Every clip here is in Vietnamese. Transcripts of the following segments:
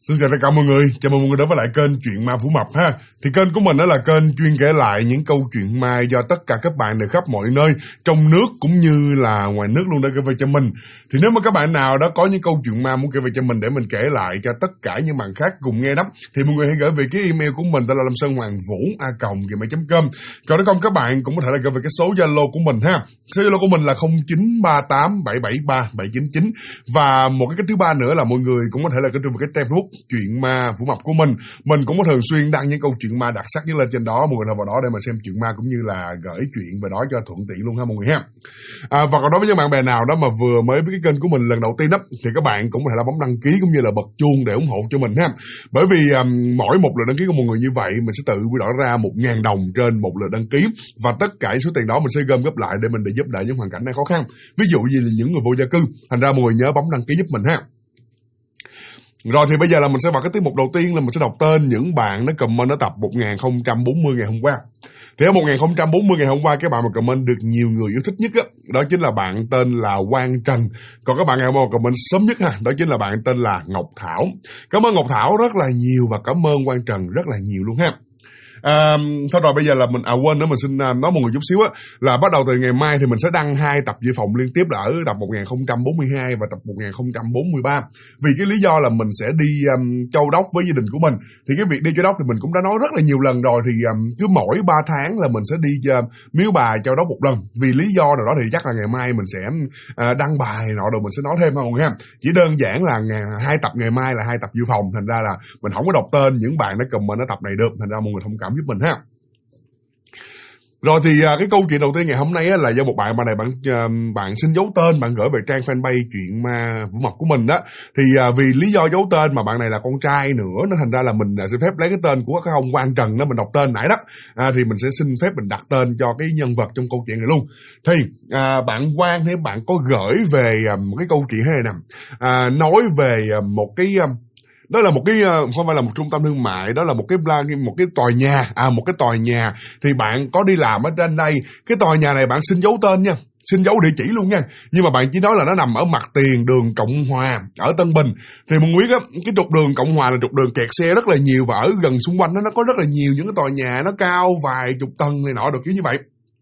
Xin chào tất cả mọi người, chào mừng mọi người đến với lại kênh Chuyện Ma Phủ Mập ha. Thì kênh của mình đó là kênh chuyên kể lại những câu chuyện ma do tất cả các bạn từ khắp mọi nơi, trong nước cũng như là ngoài nước luôn đã kể về cho mình. Thì nếu mà các bạn nào đó có những câu chuyện ma muốn kể về cho mình để mình kể lại cho tất cả những bạn khác cùng nghe đó, thì mọi người hãy gửi về cái email của mình tên là lamsonhoangvu@gmail.com. Còn nếu không các bạn cũng có thể là gửi về cái số Zalo của mình ha. Số Zalo của mình là 0938773799. Và một cái cách thứ ba nữa là mọi người cũng có thể là cái trang Facebook Chuyện Ma Phủ Mập của mình cũng có thường xuyên đăng những câu chuyện ma đặc sắc nhất lên trên đó. Mọi người vào đó để mà xem chuyện ma cũng như là gửi chuyện về đó cho thuận tiện luôn ha mọi người ha. Và còn đối với những bạn bè nào đó mà vừa mới biết cái kênh của mình lần đầu tiên đó, thì các bạn cũng có thể là bấm đăng ký cũng như là bật chuông để ủng hộ cho mình ha. Bởi vì mỗi một lượt đăng ký của mọi người như vậy mình sẽ tự quy đổi ra 1.000 đồng trên một lượt đăng ký, và tất cả số tiền đó mình sẽ gom góp lại để mình giúp đỡ những hoàn cảnh này khó khăn, ví dụ như là những người vô gia cư. Thành ra mọi người nhớ bấm đăng ký giúp mình ha. Rồi thì bây giờ là mình sẽ vào cái tiết mục đầu tiên là mình sẽ đọc tên những bạn nó comment ở tập 1040 ngày hôm qua. Thì ở 1040 ngày hôm qua cái bạn mà comment được nhiều người yêu thích nhất đó chính là bạn tên là Quang Trần. Còn các bạn nào mà comment sớm nhất đó chính là bạn tên là Ngọc Thảo. Cảm ơn Ngọc Thảo rất là nhiều và cảm ơn Quang Trần rất là nhiều luôn ha. Thôi rồi bây giờ là mình quên nữa, mình xin nói một người chút xíu là bắt đầu từ ngày mai thì mình sẽ đăng 2 tập dự phòng liên tiếp là ở tập 1042 và tập 1043. Vì cái lý do là mình sẽ đi Châu Đốc với gia đình của mình. Thì cái việc đi Châu Đốc thì mình cũng đã nói rất là nhiều lần rồi, thì cứ mỗi 3 tháng là mình sẽ đi Miếu Bà Châu Đốc một lần. Vì lý do nào đó thì chắc là ngày mai mình sẽ đăng bài nọ rồi mình sẽ nói thêm không ha. Chỉ đơn giản là 2 tập ngày mai là 2 tập dự phòng, thành ra là mình không có đọc tên những bạn đã comment ở tập này được, thành ra mọi người thông cảm giúp mình ha. Rồi thì cái câu chuyện đầu tiên ngày hôm nay là do một bạn này bạn xin giấu tên, bạn gửi về trang fanpage Chuyện Ma Phủ Mập của mình đó. Thì vì lý do giấu tên mà bạn này là con trai nữa, nó thành ra là mình xin phép lấy cái tên của cái ông Quang Trần đó mình đọc tên nãy đó. Thì mình sẽ xin phép mình đặt tên cho cái nhân vật trong câu chuyện này luôn. Thì bạn Quang thì bạn có gửi về một cái câu chuyện này nè, nói về một cái đó là một cái không phải là một trung tâm thương mại, đó là một cái tòa nhà, một cái tòa nhà. Thì bạn có đi làm ở trên đây, cái tòa nhà này bạn xin giấu tên nha, xin giấu địa chỉ luôn nha, nhưng mà bạn chỉ nói là nó nằm ở mặt tiền đường Cộng Hòa ở Tân Bình. Thì mọi người biết cái trục đường Cộng Hòa là trục đường kẹt xe rất là nhiều, và ở gần xung quanh nó có rất là nhiều những cái tòa nhà nó cao vài chục tầng này nọ được kiểu như vậy.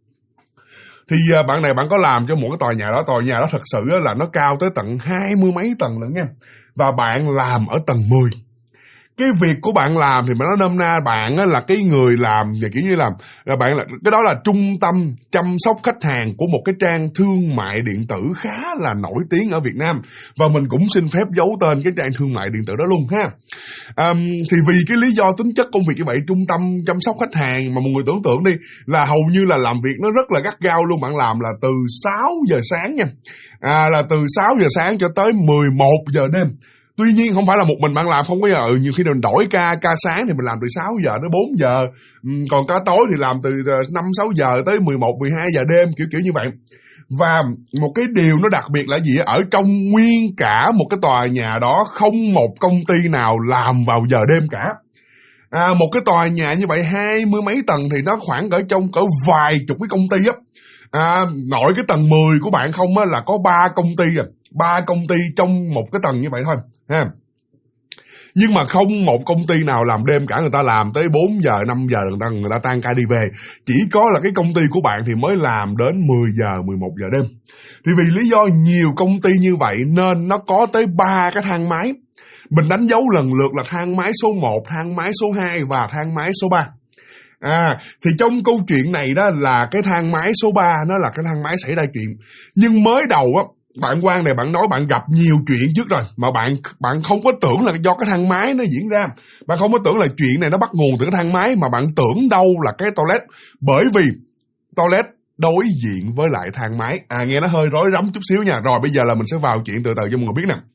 Thì bạn này bạn có làm cho một cái tòa nhà đó thật sự là nó cao tới tận 20 mấy tầng lận nha. Và bạn làm ở tầng 10. Cái việc của bạn làm thì mà nói nôm na bạn là cái người làm và kiểu như là bạn là cái đó là trung tâm chăm sóc khách hàng của một cái trang thương mại điện tử khá là nổi tiếng ở Việt Nam, và mình cũng xin phép giấu tên cái trang thương mại điện tử đó luôn ha. Thì vì cái lý do tính chất công việc như vậy, trung tâm chăm sóc khách hàng mà mọi người tưởng tượng đi là hầu như là làm việc nó rất là gắt gao luôn. Bạn làm là từ 6 giờ sáng nha, là từ 6 giờ sáng cho tới 11 giờ đêm. Tuy nhiên không phải là một mình bạn làm, không có nhiều khi mình đổi ca sáng thì mình làm từ 6 giờ tới 4 giờ, còn ca tối thì làm từ 5-6 giờ tới 11-12 giờ đêm, kiểu như vậy. Và một cái điều nó đặc biệt là gì? Ở trong nguyên cả một cái tòa nhà đó không một công ty nào làm vào giờ đêm cả. Một cái tòa nhà như vậy 20 mấy tầng thì nó khoảng cỡ vài chục cái công ty nội cái tầng 10 của bạn không là có 3 công ty rồi. 3 công ty trong một cái tầng như vậy thôi ha. Nhưng mà không một công ty nào làm đêm cả, người ta làm tới 4 giờ 5 giờ người ta tan ca đi về. Chỉ có là cái công ty của bạn thì mới làm đến 10 giờ 11 giờ đêm. Thì vì lý do nhiều công ty như vậy nên nó có tới 3 cái thang máy. Mình đánh dấu lần lượt là thang máy số 1, thang máy số 2 và thang máy số 3. Thì trong câu chuyện này đó là cái thang máy số 3 nó là cái thang máy xảy ra chuyện. Nhưng mới đầu bạn Quang này bạn nói bạn gặp nhiều chuyện trước rồi, mà bạn không có tưởng là do cái thang máy nó diễn ra. Bạn không có tưởng là chuyện này nó bắt nguồn từ cái thang máy, mà bạn tưởng đâu là cái toilet. Bởi vì toilet đối diện với lại thang máy. Nghe nó hơi rối rắm chút xíu nha. Rồi bây giờ là mình sẽ vào chuyện từ từ cho mọi người biết nè.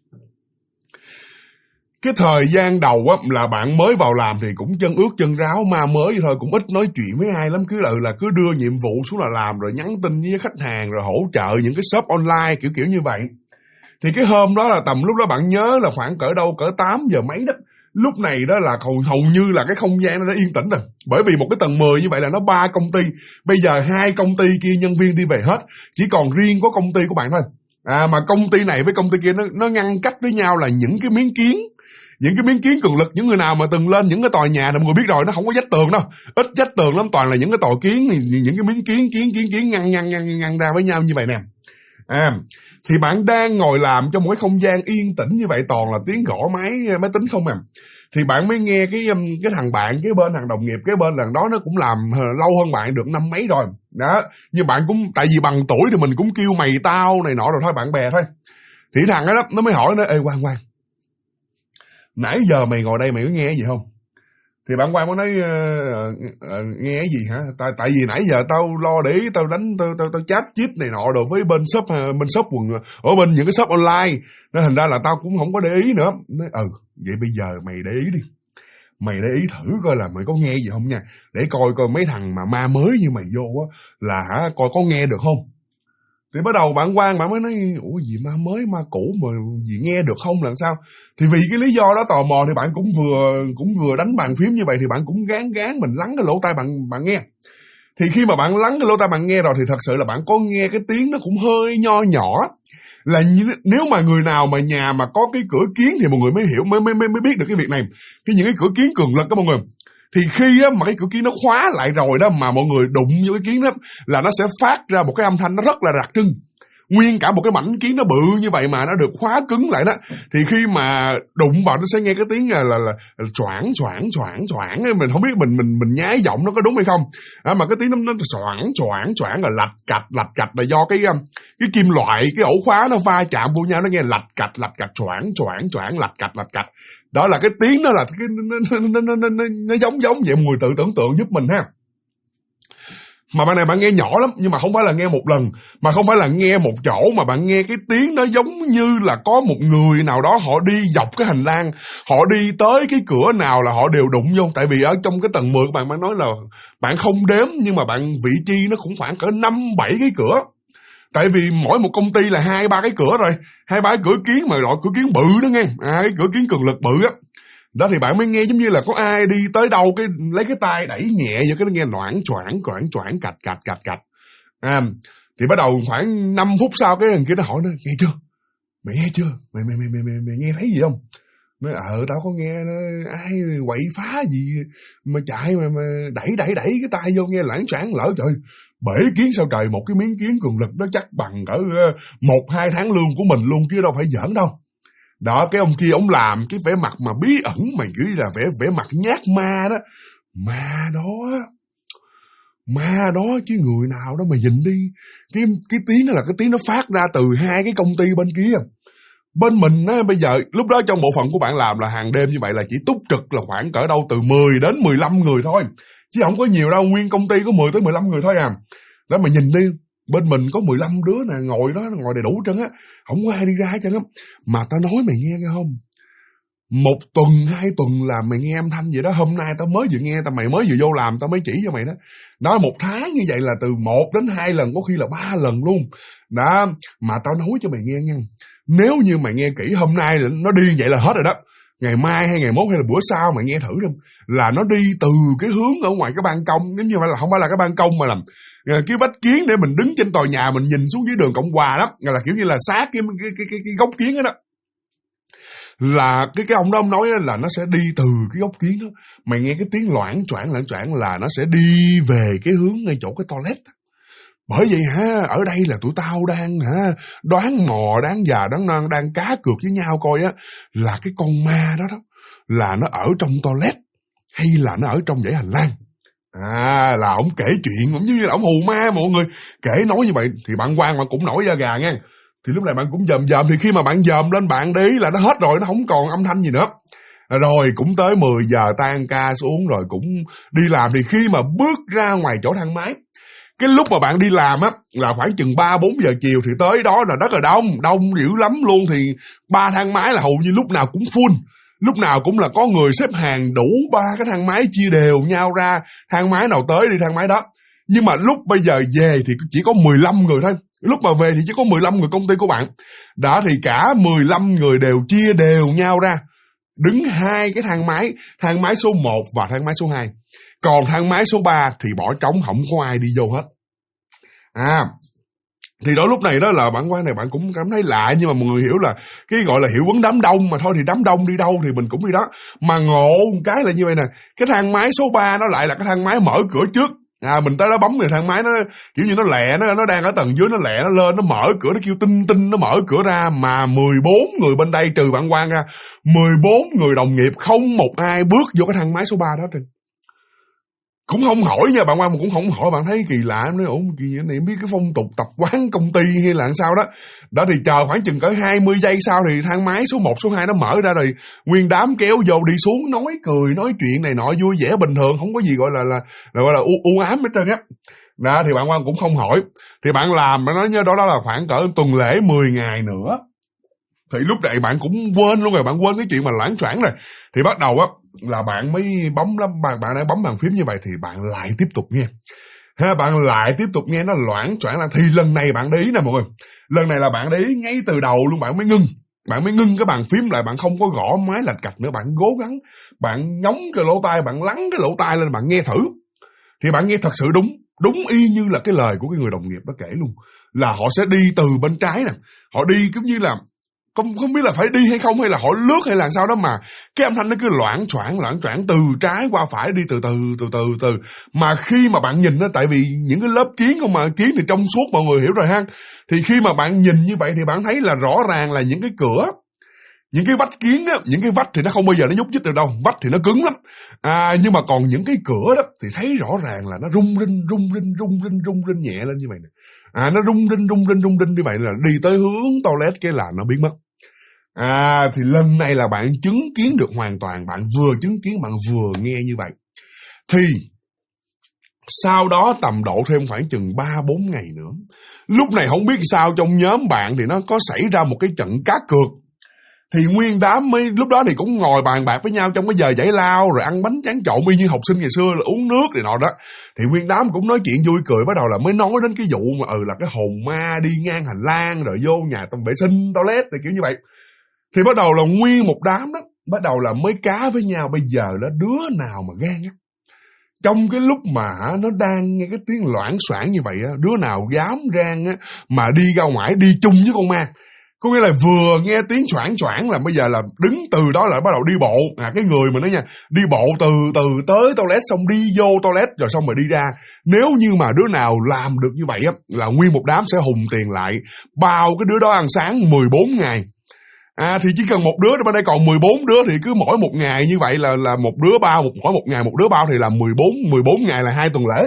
Cái thời gian đầu là bạn mới vào làm thì cũng chân ướt chân ráo, ma mới thôi, cũng ít nói chuyện với ai lắm, cứ đưa nhiệm vụ xuống là làm, rồi nhắn tin với khách hàng, rồi hỗ trợ những cái shop online kiểu như vậy. Thì cái hôm đó là tầm lúc đó bạn nhớ là khoảng cỡ 8 giờ mấy đó. Lúc này đó là hầu như là cái không gian nó đã yên tĩnh rồi. Bởi vì một cái tầng 10 như vậy là nó 3 công ty. Bây giờ 2 công ty kia nhân viên đi về hết, chỉ còn riêng có công ty của bạn thôi. Mà công ty này với công ty kia nó ngăn cách với nhau là những cái miếng kiến. Những cái miếng kiến cường lực, những người nào mà từng lên những cái tòa nhà thì mọi người biết rồi, nó không có vách tường đâu, ít vách tường lắm, toàn là những cái tòa kiến, những cái miếng kiến ngăn ra với nhau như vậy nè. Thì bạn đang ngồi làm trong một cái không gian yên tĩnh như vậy, toàn là tiếng gõ máy tính không à. Thì bạn mới nghe cái thằng bạn kế bên, thằng đồng nghiệp kế bên, thằng đó nó cũng làm lâu hơn bạn được năm mấy rồi đó, nhưng bạn cũng tại vì bằng tuổi thì mình cũng kêu mày tao này nọ rồi thôi, bạn bè thôi. Thì thằng đó nó mới hỏi nó: ê Quang, nãy giờ mày ngồi đây mày có nghe cái gì không? Thì bạn Quang mới nói: nghe cái gì hả? Tại vì nãy giờ tao lo để ý, tao chat chít này nọ rồi với bên shop quần, ở bên những cái shop online, nên thành ra là tao cũng không có để ý nữa. Nói, vậy bây giờ mày để ý đi, mày để ý thử coi là mày có nghe gì không nha, để coi mấy thằng mà ma mới như mày vô á là coi có nghe được không. Thì bắt đầu bạn Quang bạn mới nói: ủa gì ma mới ma cũ mà gì nghe được không là sao? Thì vì cái lý do đó tò mò thì bạn cũng vừa đánh bàn phím như vậy, thì bạn cũng gán mình lắng cái lỗ tai bạn nghe. Thì khi mà bạn lắng cái lỗ tai bạn nghe rồi thì thật sự là bạn có nghe cái tiếng nó cũng hơi nho nhỏ, là nếu mà người nào mà nhà mà có cái cửa kiến thì mọi người mới hiểu, mới biết được cái việc này. Cái những cái cửa kiến cường lực đó mọi người, thì khi á, mà cái cửa kiến nó khóa lại rồi đó, mà mọi người đụng vô cái kiến đó là nó sẽ phát ra một cái âm thanh nó rất là đặc trưng. Nguyên cả một cái mảnh kiến nó bự như vậy mà nó được khóa cứng lại đó, thì khi mà đụng vào nó sẽ nghe cái tiếng là choảng. Mình không biết mình nhái giọng nó có đúng hay không, mà cái tiếng nó choảng là lạch cạch là do cái kim loại, cái ổ khóa nó va chạm vô nhau, nó nghe lạch cạch choảng lạch cạch. Đó là cái tiếng đó, là cái nó giống vậy. Mọi người tự tưởng tượng giúp mình ha. Mà bạn này bạn nghe nhỏ lắm, nhưng mà không phải là nghe một lần, mà không phải là nghe một chỗ, mà bạn nghe cái tiếng nó giống như là có một người nào đó họ đi dọc cái hành lang, họ đi tới cái cửa nào là họ đều đụng vô. Tại vì ở trong cái tầng 10 của bạn nói là bạn không đếm, nhưng mà bạn vị trí nó cũng khoảng cỡ 5-7 cái cửa. Tại vì mỗi một công ty là 2-3 cái cửa rồi, 2-3 cái cửa kiến, mà loại cửa kiến bự đó nghe, cái cửa kiến cường lực bự á. Đó thì bạn mới nghe giống như là có ai đi tới đâu cái lấy cái tay đẩy nhẹ vô cái nó nghe loảng choảng cạch. Thì bắt đầu khoảng 5 phút sau cái thằng kia nó hỏi nó: nghe chưa? Mày nghe chưa? Mày nghe thấy gì không? Nói: tao có nghe nó, ai quậy phá gì mà chạy mà đẩy cái tay vô nghe loảng choảng. Lỡ trời, bể kiến sao trời, một cái miếng kiến cường lực đó chắc bằng cỡ 1-2 tháng lương của mình luôn chứ đâu phải giỡn đâu. Đó, cái ông kia ông làm cái vẻ mặt mà bí ẩn, mà nghĩ là vẻ mặt nhát ma đó. Ma đó chứ người nào đó mà nhìn đi. Cái tiếng đó là cái tiếng nó phát ra từ 2 cái công ty bên kia. Bên mình á, bây giờ lúc đó trong bộ phận của bạn làm là hàng đêm như vậy là chỉ túc trực là khoảng cỡ đâu từ 10 đến 15 người thôi, chứ không có nhiều đâu, nguyên công ty có 10 tới 15 người thôi à. Đó mà nhìn đi, bên mình có 15 đứa nè, ngồi đó, ngồi đầy đủ trơn á, không có ai đi ra hết trơn á. Mà tao nói mày nghe không, 1 tuần 2 tuần là mày nghe âm thanh vậy đó. Hôm nay tao mới vừa nghe, mày mới vừa vô làm tao mới chỉ cho mày đó. Đó, 1 tháng như vậy là từ 1 đến 2 lần, có khi là 3 lần luôn. Đó, mà tao nói cho mày nghe nha, nếu như mày nghe kỹ, hôm nay nó đi vậy là hết rồi đó. Ngày mai hay ngày mốt hay là bữa sau mày nghe thử đi, là nó đi từ cái hướng ở ngoài cái ban công, giống như là không phải là cái ban công mà là cái vách kiến để mình đứng trên tòa nhà mình nhìn xuống dưới đường Cộng Hòa đó, là kiểu như là sát cái góc kiến đó. Là cái ông đó ông nói là nó sẽ đi từ cái góc kiến đó, mày nghe cái tiếng loảng choảng là nó sẽ đi về cái hướng ngay chỗ cái toilet. Bởi vậy ở đây là tụi tao đang đoán mò, đoán già, đoán non, đang cá cược với nhau coi á, là cái con ma đó là nó ở trong toilet hay là nó ở trong dãy hành lang. Là ổng kể chuyện, ổng như là ổng hù ma, mọi người kể nói như vậy. Thì bạn Quang bạn cũng nổi da gà nha. Thì lúc này bạn cũng dòm, thì khi mà bạn dòm lên bạn để ý là nó hết rồi, nó không còn âm thanh gì nữa. Rồi cũng tới 10 giờ tan ca xuống rồi cũng đi làm. Thì khi mà bước ra ngoài chỗ thang máy, cái lúc mà bạn đi làm á là khoảng chừng 3-4 giờ chiều, thì tới đó là rất là đông dữ lắm luôn. Thì 3 thang máy là hầu như lúc nào cũng full, lúc nào cũng là có người xếp hàng đủ 3 cái thang máy, chia đều nhau ra, thang máy nào tới đi thang máy đó. Nhưng mà lúc bây giờ về thì chỉ có 15 người thôi, lúc mà về thì chỉ có 15 người công ty của bạn. Đó thì cả 15 người đều chia đều nhau ra, đứng 2 cái thang máy số 1 và thang máy số 2. Còn thang máy số 3 thì bỏ trống, không có ai đi vô hết. Thì đó lúc này đó là bạn quan này bạn cũng cảm thấy lạ, nhưng mà mọi người hiểu là cái gọi là hiệu ứng đám đông mà thôi, thì đám đông đi đâu thì mình cũng đi đó. Mà ngộ một cái là như vậy nè, cái thang máy số 3 nó lại là cái thang máy mở cửa trước. Mình tới đó bấm thì thang máy nó kiểu như nó lẹ, nó đang ở tầng dưới, nó lẹ nó lên, nó mở cửa, nó kêu tinh tinh, nó mở cửa ra. Mà 14 người bên đây trừ bạn quan ra, 14 người đồng nghiệp không một ai bước vô cái thang máy số 3 đó trên. Cũng không hỏi nha, bạn quan cũng không hỏi, bạn thấy kỳ lạ, em nói ủa kỳ vậy này, biết cái phong tục tập quán công ty hay là sao đó. Đó thì chờ khoảng chừng cỡ 20 giây sau thì thang máy số 1, số 2 nó mở ra rồi, nguyên đám kéo vô đi xuống, nói cười, nói chuyện này nọ vui vẻ bình thường, không có gì gọi là u ám hết trơn á. Đó thì bạn quan cũng không hỏi. Thì bạn làm, bạn nói nhớ đó là khoảng cỡ tuần lễ 10 ngày nữa. Thì lúc này bạn cũng quên luôn rồi, bạn quên cái chuyện mà loảng choảng rồi. Thì bắt đầu á là bạn mới bấm lắm, bạn đã bấm bàn phím như vậy thì bạn lại tiếp tục nghe. Bạn lại tiếp tục nghe nó loảng choảng là, thì lần này bạn để ý nè mọi người. Lần này là bạn để ý ngay từ đầu luôn, bạn mới ngưng. Bạn mới ngưng cái bàn phím lại, bạn không có gõ máy lạch cạch nữa, bạn cố gắng, bạn nhóng cái lỗ tai, bạn lắng cái lỗ tai lên, bạn nghe thử. Thì bạn nghe thật sự đúng y như là cái lời của cái người đồng nghiệp đó kể luôn. Là họ sẽ đi từ bên trái nè, họ đi giống như là không biết là phải đi hay không, hay là họ lướt hay là sao đó, mà cái âm thanh nó cứ loảng choảng từ trái qua phải, đi từ từ. Mà khi mà bạn nhìn á, tại vì những cái lớp kiến không mà, kiến thì trong suốt mọi người hiểu rồi ha. Thì khi mà bạn nhìn như vậy thì bạn thấy là rõ ràng là những cái cửa, những cái vách kiến á, những cái vách thì nó không bao giờ nó nhúc nhích được đâu, vách thì nó cứng lắm. Nhưng mà còn những cái cửa đó thì thấy rõ ràng là nó rung rinh nhẹ lên như vậy nè. Nó rung rinh như vậy là đi tới hướng toilet cái là nó biến mất. Thì lần này là bạn chứng kiến được hoàn toàn, bạn vừa chứng kiến, bạn vừa nghe như vậy. Thì sau đó tầm độ thêm khoảng chừng 3-4 ngày nữa, lúc này không biết sao trong nhóm bạn thì nó có xảy ra một cái trận cá cược. Thì nguyên đám mới lúc đó thì cũng ngồi bàn bạc với nhau trong cái giờ giải lao, rồi ăn bánh tráng trộn y như học sinh ngày xưa, là uống nước này nọ đó. Thì nguyên đám cũng nói chuyện vui cười, bắt đầu là mới nói đến cái vụ mà là cái hồn ma đi ngang hành lang rồi vô nhà tông vệ sinh toilet này kiểu như vậy. Thì bắt đầu là nguyên một đám đó bắt đầu là mới cá với nhau, bây giờ đó đứa nào mà gan á, trong cái lúc mà nó đang nghe cái tiếng loảng xoảng như vậy á, đứa nào dám gan á mà đi ra ngoài đi chung với con ma. Có nghĩa là vừa nghe tiếng choảng là bây giờ là đứng từ đó là bắt đầu đi bộ. Cái người mà nói nha, đi bộ từ tới toilet, xong đi vô toilet rồi xong rồi đi ra. Nếu như mà đứa nào làm được như vậy á, là nguyên một đám sẽ hùng tiền lại, bao cái đứa đó ăn sáng 14 ngày. Thì chỉ cần một đứa, bên đây còn 14 đứa thì cứ mỗi một ngày như vậy là một đứa bao, mỗi một ngày một đứa bao thì là 14 ngày là 2 tuần lễ.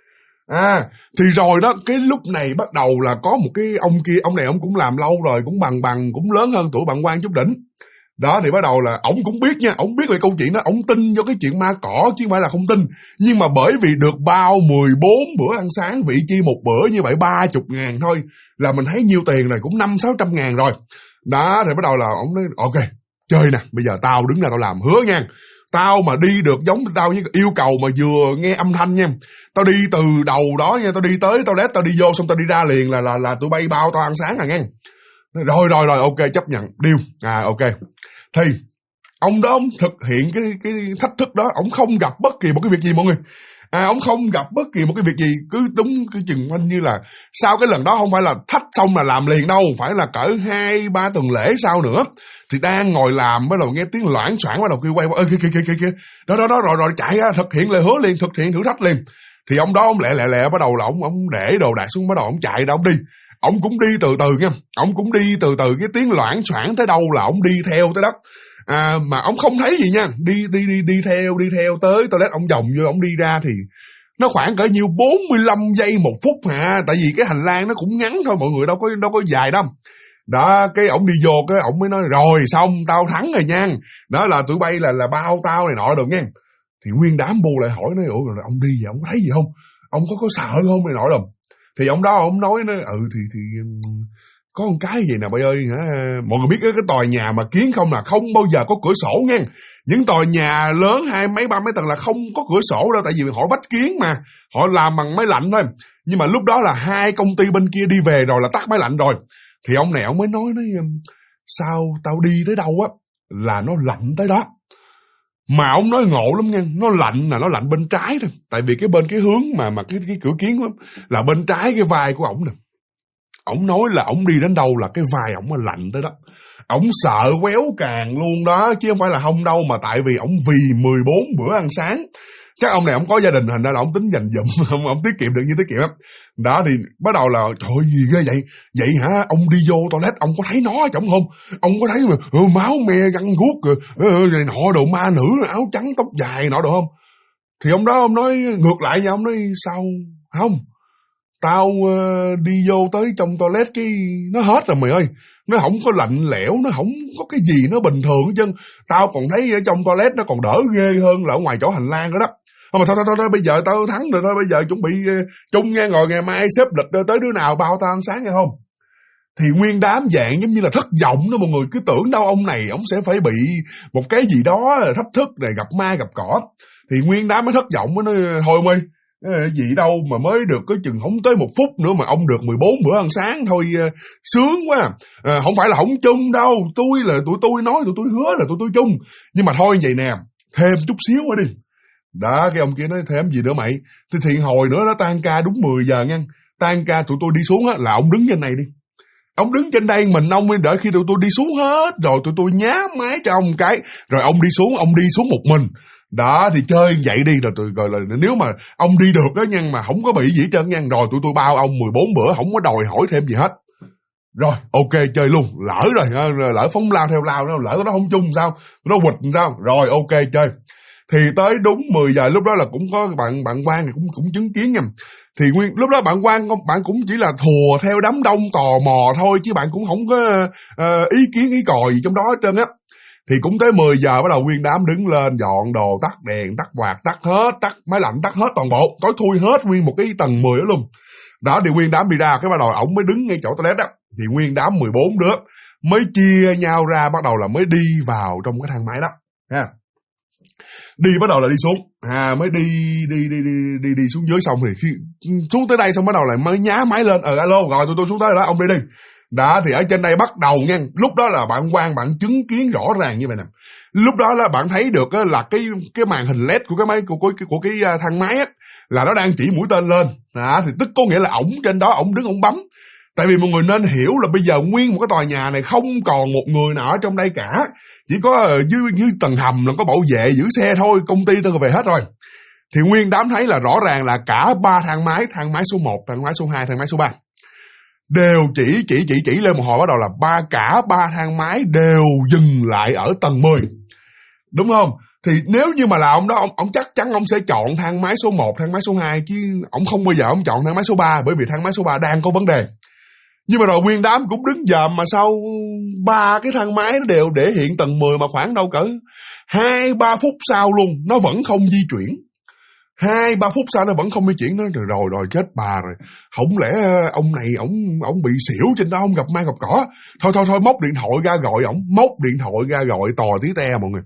Thì rồi đó, cái lúc này bắt đầu là có một cái ông kia, ông này ông cũng làm lâu rồi, cũng bằng cũng lớn hơn tuổi bạn Quang chút đỉnh. Đó thì bắt đầu là ổng cũng biết nha, ổng biết về câu chuyện đó, ổng tin vô cái chuyện ma cỏ chứ không phải là không tin. Nhưng mà bởi vì được bao 14 bữa ăn sáng, vị chi một bữa như vậy 30.000 thôi, là mình thấy nhiêu tiền rồi, cũng 500-600 ngàn rồi. Đó thì bắt đầu là ổng nói ok, chơi nè, bây giờ tao đứng ra tao làm, hứa nha, tao mà đi được giống tao như yêu cầu mà vừa nghe âm thanh nha, tao đi từ đầu đó nha, tao đi tới toilet, tao đi vô xong tao đi ra liền là tụi bay bao tao ăn sáng à nghe. Rồi ok, chấp nhận, deal. Ok. Thì ông đó ông thực hiện cái thách thức đó, ông không gặp bất kỳ một cái việc gì mọi người. Ông không gặp bất kỳ một cái việc gì, cứ đúng cái chừng quanh như là sau cái lần đó không phải là thách xong là làm liền đâu, phải là cỡ 2-3 tuần lễ sau nữa. Thì đang ngồi làm bắt đầu nghe tiếng loảng xoảng, bắt đầu kêu quay qua kia. Đó rồi chạy ra thực hiện lời hứa liền, thực hiện thử thách liền. Thì ông đó ông lẹ bắt đầu là ông để đồ đạc xuống, bắt đầu ông chạy ra ông đi. Ông cũng đi từ từ nha, ông cũng đi từ từ, cái tiếng loảng xoảng tới đâu là ông đi theo tới đó. Mà ông không thấy gì nha, đi theo tới toilet, ông vòng vô, ông đi ra thì nó khoảng cỡ nhiêu 45 giây 1 phút hả, tại vì cái hành lang nó cũng ngắn thôi mọi người, đâu có dài đâu. Đó, cái ông đi vô, cái ông mới nói rồi xong tao thắng rồi nha, đó là tụi bay là bao tao này nọ được nha. Thì nguyên đám bu lại hỏi nói ủa rồi ông đi vậy ông có thấy gì không, ông có sợ không này nọ đâu. Thì ông đó ông nói thì có một cái gì nè bây ơi hả, mọi người biết cái tòa nhà mà kiến không là không bao giờ có cửa sổ nha. Những tòa nhà lớn 2 mấy 3 mấy tầng là không có cửa sổ đâu, tại vì họ vách kiến mà, họ làm bằng máy lạnh thôi. Nhưng mà lúc đó là 2 công ty bên kia đi về rồi là tắt máy lạnh rồi. Thì ông này ông mới nói sao tao đi tới đâu á là nó lạnh tới đó. Mà ông nói ngộ lắm nha, nó lạnh là nó lạnh bên trái thôi, tại vì cái bên cái hướng mà cái cửa kiến đó, là bên trái cái vai của ổng nè. ổng nói là ổng đi đến đâu là cái vai ổng lạnh tới đó. Ổng sợ quéo càng luôn đó, chứ không phải là không đâu, mà tại vì ổng vì 14 bữa ăn sáng. Chắc ông này ổng có gia đình, thành ra là ổng tính dành dụm, ổng tiết kiệm được như tiết kiệm lắm. Đó thì bắt đầu là trời ơi, gì ghê vậy? Vậy hả? Ông đi vô toilet ông có thấy nó chồng không? Ông có thấy mà máu me găng guốc rồi nọ đồ, ma nữ áo trắng tóc dài nọ đồ không? Thì ông đó ông nói ngược lại nha, ông nói sao không? Tao đi vô tới trong toilet cái nó hết rồi mày ơi. Nó không có lạnh lẽo, nó không có cái gì nó bình thường hết trơn. Tao còn thấy ở trong toilet nó còn đỡ ghê hơn là ở ngoài chỗ hành lang đó đó. Mà thôi, bây giờ tao thắng rồi thôi, bây giờ chuẩn bị chung nha, rồi ngày mai xếp lịch tới đứa nào bao tao ăn sáng nghe không? Thì nguyên đám dạng giống như là thất vọng đó, mọi người cứ tưởng đâu ông này ông sẽ phải bị một cái gì đó thách thức này, gặp ma gặp cỏ. Thì nguyên đám mới thất vọng, nó nói thôi mày, gì đâu mà mới được có chừng không tới 1 phút nữa mà ông được 14 bữa ăn sáng thôi, sướng quá. Không phải là không chung đâu, tụi tôi nói, tụi tôi hứa là tụi tôi chung, nhưng mà thôi vậy nè, thêm chút xíu nữa đi. Đó, cái ông kia nói thêm gì nữa mày? Thì hồi nữa nó tan ca đúng 10 giờ nha. Tan ca tụi tôi đi xuống á, là ông đứng trên này đi. Ông đứng trên đây mình ông đợi khi tụi tôi đi xuống hết rồi tụi tôi nhá máy cho ông cái, rồi ông đi xuống một mình. Đó thì chơi vậy đi, rồi gọi là nếu mà ông đi được đó nha, mà không có bị gì hết trơn nha, rồi tụi tôi bao ông 14 bữa, không có đòi hỏi thêm gì hết. Rồi ok chơi luôn, lỡ rồi lỡ phóng lao theo lao, lỡ nó không chung sao, nó quỵt sao, rồi ok chơi. Thì tới đúng 10 giờ lúc đó là cũng có bạn Quang thì cũng chứng kiến nha. Thì lúc đó bạn Quang bạn cũng chỉ là thùa theo đám đông tò mò thôi, chứ bạn cũng không có ý kiến ý cò gì trong đó hết trơn á. Thì cũng tới 10 giờ bắt đầu nguyên đám đứng lên dọn đồ, tắt đèn, tắt quạt, tắt hết, tắt máy lạnh, tắt hết toàn bộ, tối thui hết nguyên một cái tầng 10 đó luôn. Đó thì nguyên đám đi ra, cái bắt đầu ổng mới đứng ngay chỗ toilet đó. Thì nguyên đám 14 đứa mới chia nhau ra, bắt đầu là mới đi vào trong cái thang máy đó ha. Đi bắt đầu là đi xuống, mới đi xuống dưới, xong thì khi xuống tới đây xong bắt đầu lại mới nhá máy lên, alo gọi tụi tôi xuống tới rồi đó, ông đi. Đó thì ở trên đây bắt đầu nha, lúc đó là bạn Quang bạn chứng kiến rõ ràng như vậy nè. Lúc đó là bạn thấy được là cái màn hình LED của cái máy của cái thang máy á, là nó đang chỉ mũi tên lên. Thì tức có nghĩa là ổng trên đó ổng đứng ổng bấm. Tại vì mọi người nên hiểu là bây giờ nguyên một cái tòa nhà này không còn một người nào ở trong đây cả, chỉ có dưới tầng hầm là có bảo vệ giữ xe thôi, công ty tôi về hết rồi. Thì nguyên đám thấy là rõ ràng là cả 3 thang máy số 1, thang máy số 2, thang máy số 3 đều chỉ lên một hồi, bắt đầu là cả ba thang máy đều dừng lại ở tầng 10. Đúng không? Thì nếu như mà là ông đó, ông chắc chắn ông sẽ chọn thang máy số 1, thang máy số 2, chứ ông không bao giờ ông chọn thang máy số 3, bởi vì thang máy số 3 đang có vấn đề. Nhưng mà rồi nguyên đám cũng đứng dòm, mà sau 3 cái thang máy nó đều để hiện tầng 10, mà khoảng đâu cỡ 2-3 phút sau luôn nó vẫn không di chuyển. 2-3 phút sau nó vẫn không di chuyển. Nó rồi chết bà rồi, không lẽ ông này ổng bị xỉu trên đó, không gặp ma gặp cỏ. Thôi móc điện thoại ra gọi ổng, móc điện thoại ra gọi tò tí te mọi người.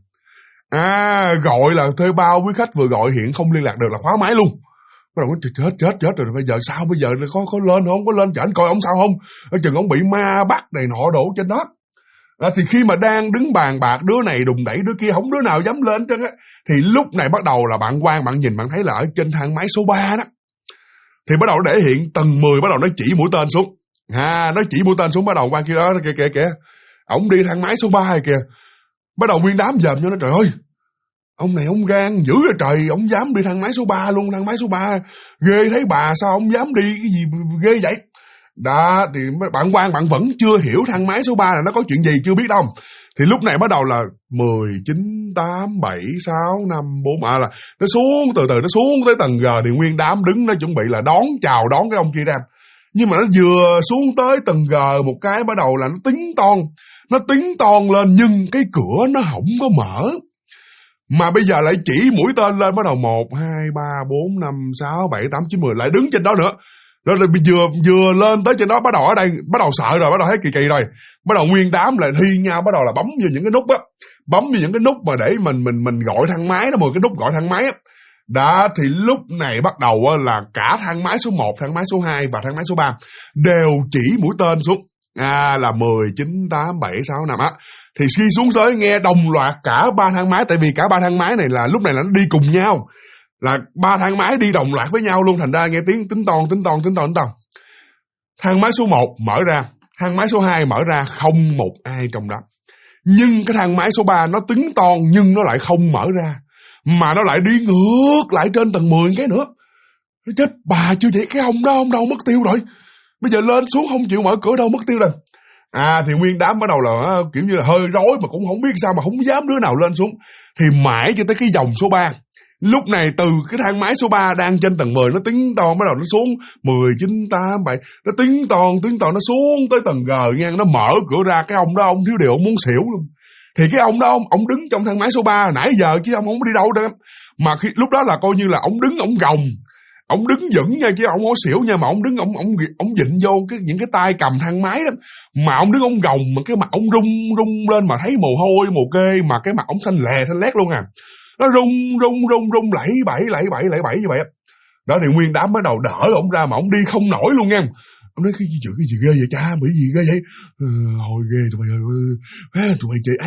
Gọi là thuê bao quý khách vừa gọi hiện không liên lạc được là khóa máy luôn. Bắt đầu chết rồi, bây giờ sao, bây giờ có lên không, có lên cho anh coi ông sao không, ở chừng ông bị ma bắt này nọ đổ trên đó. Thì khi mà đang đứng bàn bạc, đứa này đùng đẩy đứa kia, không đứa nào dám lên trơn á. Thì lúc này bắt đầu là bạn Quang bạn nhìn bạn thấy là ở trên thang máy số 3 đó, thì bắt đầu để hiện tầng 10, bắt đầu nó chỉ mũi tên xuống. Nó chỉ mũi tên xuống, bắt đầu Quang kia đó kìa, ổng đi thang máy số 3 kìa. Bắt đầu nguyên đám dòm cho nó, trời ơi, ông này ông gan dữ rồi trời, ông dám đi thang máy số 3 luôn, thang máy số 3 ghê thấy bà, sao ông dám đi cái gì ghê vậy. Đó thì bạn Quang bạn vẫn chưa hiểu thang máy số 3 là nó có chuyện gì, chưa biết đâu. Thì lúc này bắt đầu là 10, 9, 8, 7, 6, 5, 4 là nó xuống từ từ, nó xuống tới tầng G. Thì nguyên đám đứng nó chuẩn bị là chào đón cái ông kia ra. Nhưng mà nó vừa xuống tới tầng G một cái, bắt đầu là nó tính toan lên, nhưng cái cửa nó không có mở. Mà bây giờ lại chỉ mũi tên lên, bắt đầu 1, 2, 3, 4, 5, 6, 7, 8, 9, 10 lại đứng trên đó nữa. Rồi vừa lên tới trên đó, bắt đầu ở đây bắt đầu sợ rồi, bắt đầu thấy kỳ rồi. Bắt đầu nguyên đám lại thi nhau, bắt đầu là bấm vào những cái nút á, bấm vào những cái nút mà để mình gọi thang máy đó, 10 cái nút gọi thang máy á. Đó thì lúc này bắt đầu là cả thang máy số 1, thang máy số 2 và thang máy số 3 đều chỉ mũi tên xuống. Là 10, 9, 8, 7, 6, 5 á. Thì khi xuống tới nghe đồng loạt cả 3 thang máy, tại vì cả 3 thang máy này là lúc này là nó đi cùng nhau, là 3 thang máy đi đồng loạt với nhau luôn, thành ra nghe tiếng tính toan. Thang máy số 1 mở ra, thang máy số 2 mở ra, không một ai trong đó. Nhưng cái thang máy số 3 nó tính toan nhưng nó lại không mở ra, mà nó lại đi ngược lại trên tầng 10 cái nữa. Nó chết bà chưa vậy, cái ông đó ông đâu mất tiêu rồi. Bây giờ lên xuống không chịu mở cửa đâu mất tiêu rồi. Thì nguyên đám bắt đầu là kiểu như là hơi rối mà cũng không biết sao mà không dám đứa nào lên xuống. Thì mãi cho tới cái dòng số 3. Lúc này từ cái thang máy số 3 đang trên tầng 10 nó tính toan bắt đầu nó xuống 10, 9, 8, 7. Nó tính toan nó xuống tới tầng G nha. Nó mở cửa ra, cái ông đó ông thiếu điều ông muốn xỉu luôn. Thì cái ông đó ông đứng trong thang máy số 3 nãy giờ chứ ông không đi đâu đâu. Mà khi lúc đó là coi như là ông đứng ông gồng. Ông đứng vững nha chứ ông không có xỉu nha, mà ông đứng ông vịn vô những cái tay cầm thang máy đó, mà ông đứng ông gồng mà cái mặt ông rung lên mà thấy mồ hôi mồ kê, mà cái mặt ông xanh lét luôn à. Nó rung lẫy bẫy như vậy. Đó thì nguyên đám bắt đầu đỡ ông ra mà ông đi không nổi luôn nha. Ông nói cái gì ghê vậy cha, bị gì ghê vậy? Hồi ghê tụi mày chơi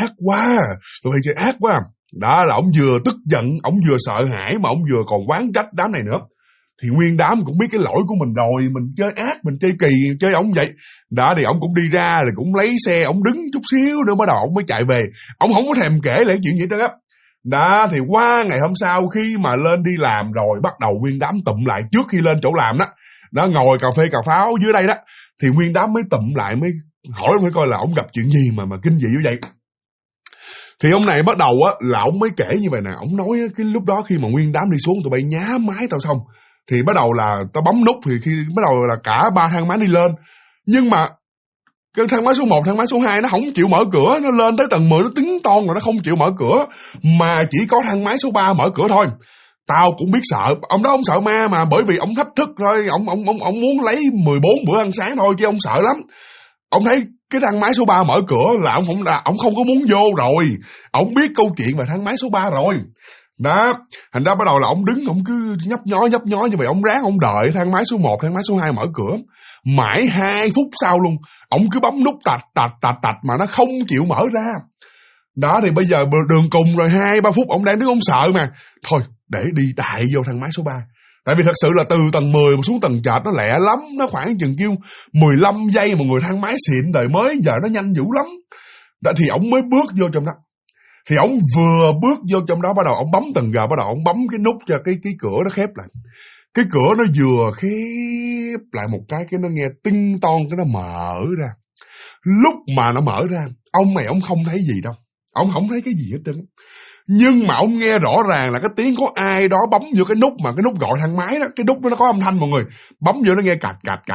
ác quá. Đó là ông vừa tức giận, ông vừa sợ hãi mà ông vừa còn oán trách đám này nữa. Thì nguyên đám cũng biết cái lỗi của mình rồi, mình chơi ác, mình chơi kỳ, chơi ổng vậy. Đó thì ổng cũng đi ra rồi cũng lấy xe, ổng đứng chút xíu nữa bắt đầu ổng mới chạy về. Ổng không có thèm kể lại chuyện gì hết á. Đó thì qua ngày hôm sau khi mà lên đi làm rồi bắt đầu nguyên đám tụm lại trước khi lên chỗ làm đó. Đó ngồi cà phê cà pháo dưới đây đó. Thì nguyên đám mới tụm lại mới hỏi mới coi là ổng gặp chuyện gì mà kinh dị như vậy. Thì ông này bắt đầu á là ổng mới kể như vậy nè, ổng nói cái lúc đó khi mà nguyên đám đi xuống tụi bay nhá máy tao xong thì bắt đầu là tao bấm nút, thì khi bắt đầu là cả 3 thang máy đi lên. Nhưng mà cái thang máy số 1, thang máy số 2 nó không chịu mở cửa, nó lên tới tầng 10 nó tính toan rồi nó không chịu mở cửa, mà chỉ có thang máy số 3 mở cửa thôi. Tao cũng biết sợ, ông đó ông sợ ma mà, bởi vì ông thách thức thôi, ông muốn lấy 14 bữa ăn sáng thôi chứ ông sợ lắm. Ông thấy cái thang máy số 3 mở cửa là ông không có muốn vô rồi. Ông biết câu chuyện về thang máy số 3 rồi. Đó, thành ra bắt đầu là ông đứng, ông cứ nhấp nhó như vậy, ông ráng ông đợi thang máy số 1, thang máy số 2 mở cửa. Mãi 2 phút sau luôn, ông cứ bấm nút tạch mà nó không chịu mở ra. Đó thì bây giờ đường cùng rồi 2-3 phút ông đang đứng ông sợ mà. Thôi, để đi đại vô thang máy số 3. Tại vì thật sự là từ tầng 10 mà xuống tầng trệt nó lẹ lắm, nó khoảng chừng kêu 15 giây một người thang máy xịn đời mới, giờ nó nhanh dữ lắm. Đó thì ông mới bước vô trong đó. Thì ông vừa bước vô trong đó bắt đầu ông bấm tầng G, bắt đầu ông bấm cái nút cho cái cửa nó khép lại. Cái cửa nó vừa khép lại một cái nó nghe tinh ton cái nó mở ra. Lúc mà nó mở ra, ông không thấy gì đâu. Ông không thấy cái gì hết trơn. Nhưng mà ông nghe rõ ràng là cái tiếng có ai đó bấm vô cái nút, mà cái nút gọi thang máy đó, cái nút đó nó có âm thanh mọi người. Bấm vô nó nghe cạch.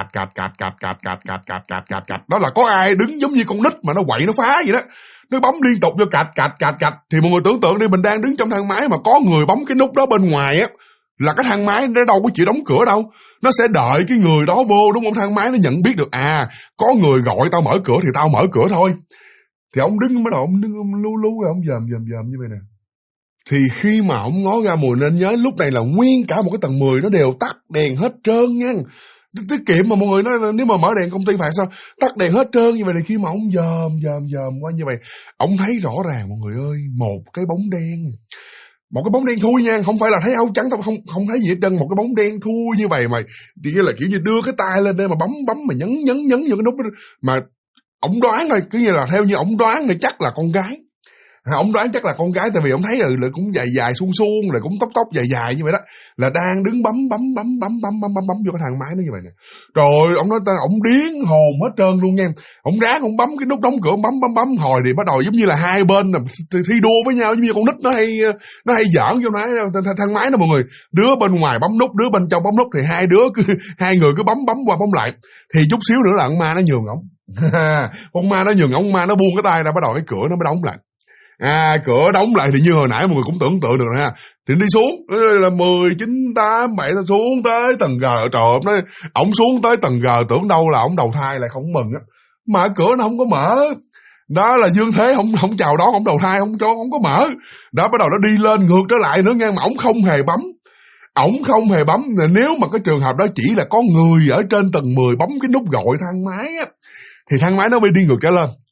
Đó là có ai đứng giống như con nít mà nó quậy nó phá vậy đó. Nó bấm liên tục vô cạch. Thì mọi người tưởng tượng đi, mình đang đứng trong thang máy mà có người bấm cái nút đó bên ngoài á, là cái thang máy nó đâu có chịu đóng cửa đâu. Nó sẽ đợi cái người đó vô, đúng không? Thang máy nó nhận biết được có người gọi tao mở cửa thì tao mở cửa thôi. Thì ông đứng bắt đầu ông đứng ông lú rồi ông dòm như vậy nè. Thì khi mà ông ngó ra mùi nên nhớ lúc này là nguyên cả một cái tầng 10 nó đều tắt đèn hết trơn nha. Tiết kiệm mà mọi người nói là nếu mà mở đèn công ty phạt sao? Tắt đèn hết trơn như vậy. Thì khi mà ông dòm qua như vậy, ông thấy rõ ràng mọi người ơi, một cái bóng đen. Một cái bóng đen thui nha, không phải là thấy áo trắng, không thấy gì hết trơn, một cái bóng đen thui như vậy mà thì là kiểu như đưa cái tay lên đây mà bấm mà nhấn vô cái nút đó. Mà ông đoán thôi, cứ như là theo như ông đoán thì chắc là con gái. Ông đoán chắc là con gái, tại vì ông thấy là cũng dài suông rồi cũng tóc dài như vậy đó, là đang đứng bấm vô cái thang máy nó như vậy nè. Rồi ông nói ông điếng hồn hết trơn luôn nha. Ông ráng ông bấm cái nút đóng cửa, bấm hồi thì bắt đầu giống như là hai bên thi đua với nhau, giống như con nít nó hay giỡn vô thang máy đó mọi người. Đứa bên ngoài bấm nút, đứa bên trong bấm nút, thì hai người cứ bấm qua bấm lại. Thì chút xíu nữa là con ma nó nhường ổng. Con ma nó nhường ổng, ma nó buông cái tay ra, bắt đầu cái cửa nó mới đóng lại. Cửa đóng lại thì như hồi nãy mọi người cũng tưởng tượng được ha. Thì đi xuống là 10, 9, 8, 7 xuống tới tầng G. Trời ơi, ổng xuống tới tầng G tưởng đâu là ổng đầu thai lại không mừng á. Mà cửa nó không có mở. Đó là dương thế không chào đón ổng đầu thai, không có mở. Đó bắt đầu nó đi lên ngược trở lại nữa nha, mà ổng không hề bấm. Nếu mà cái trường hợp đó chỉ là có người ở trên tầng 10 bấm cái nút gọi thang máy á, thì thang máy nó mới đi ngược trở lên.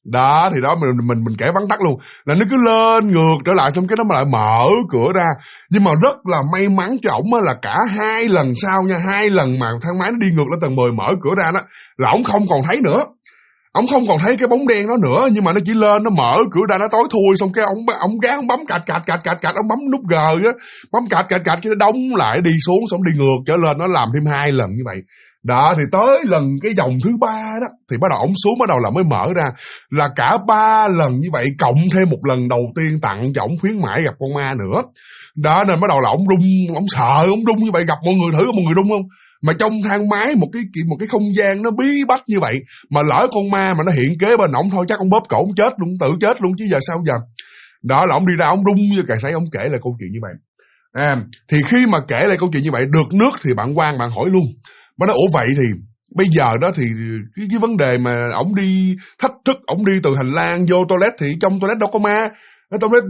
Đó thì đó mình kể vắn tắt luôn, là nó cứ lên ngược trở lại, xong cái nó lại mở cửa ra. Nhưng mà rất là may mắn cho ổng là cả 2 lần sau nha, 2 lần mà thang máy nó đi ngược lên tầng 10 mở cửa ra đó, là ổng không còn thấy nữa. Ông không còn thấy cái bóng đen đó nữa, nhưng mà nó chỉ lên, nó mở cửa ra, nó tối thui, xong cái ông gán ông bấm cạch, ông bấm nút G á, bấm cạch cái nó đóng lại đi xuống, xong đi ngược trở lên, nó làm thêm 2 lần như vậy. Đó thì tới lần cái vòng thứ 3 đó thì bắt đầu ổng xuống, bắt đầu là mới mở ra, là cả 3 lần như vậy cộng thêm một lần đầu tiên tặng cho ổng khuyến mãi gặp con ma nữa. Đó nên bắt đầu là ổng run, ổng sợ, ổng run như vậy. Gặp mọi người thử, mọi người run không? Mà trong thang máy một cái không gian nó bí bách như vậy, mà lỡ con ma mà nó hiện kế bên ổng thôi chắc ông bóp cổ ông chết luôn, tự chết luôn chứ giờ sao giờ. Đó là ổng đi ra ổng rung như cày sấy, ổng kể lại câu chuyện như vậy. Thì khi mà kể lại câu chuyện như vậy được nước thì bạn Quang bạn hỏi luôn, mà nói ủa vậy thì bây giờ đó thì cái vấn đề mà ổng đi thách thức, ổng đi từ hành lang vô toilet thì trong toilet đâu có ma, toilet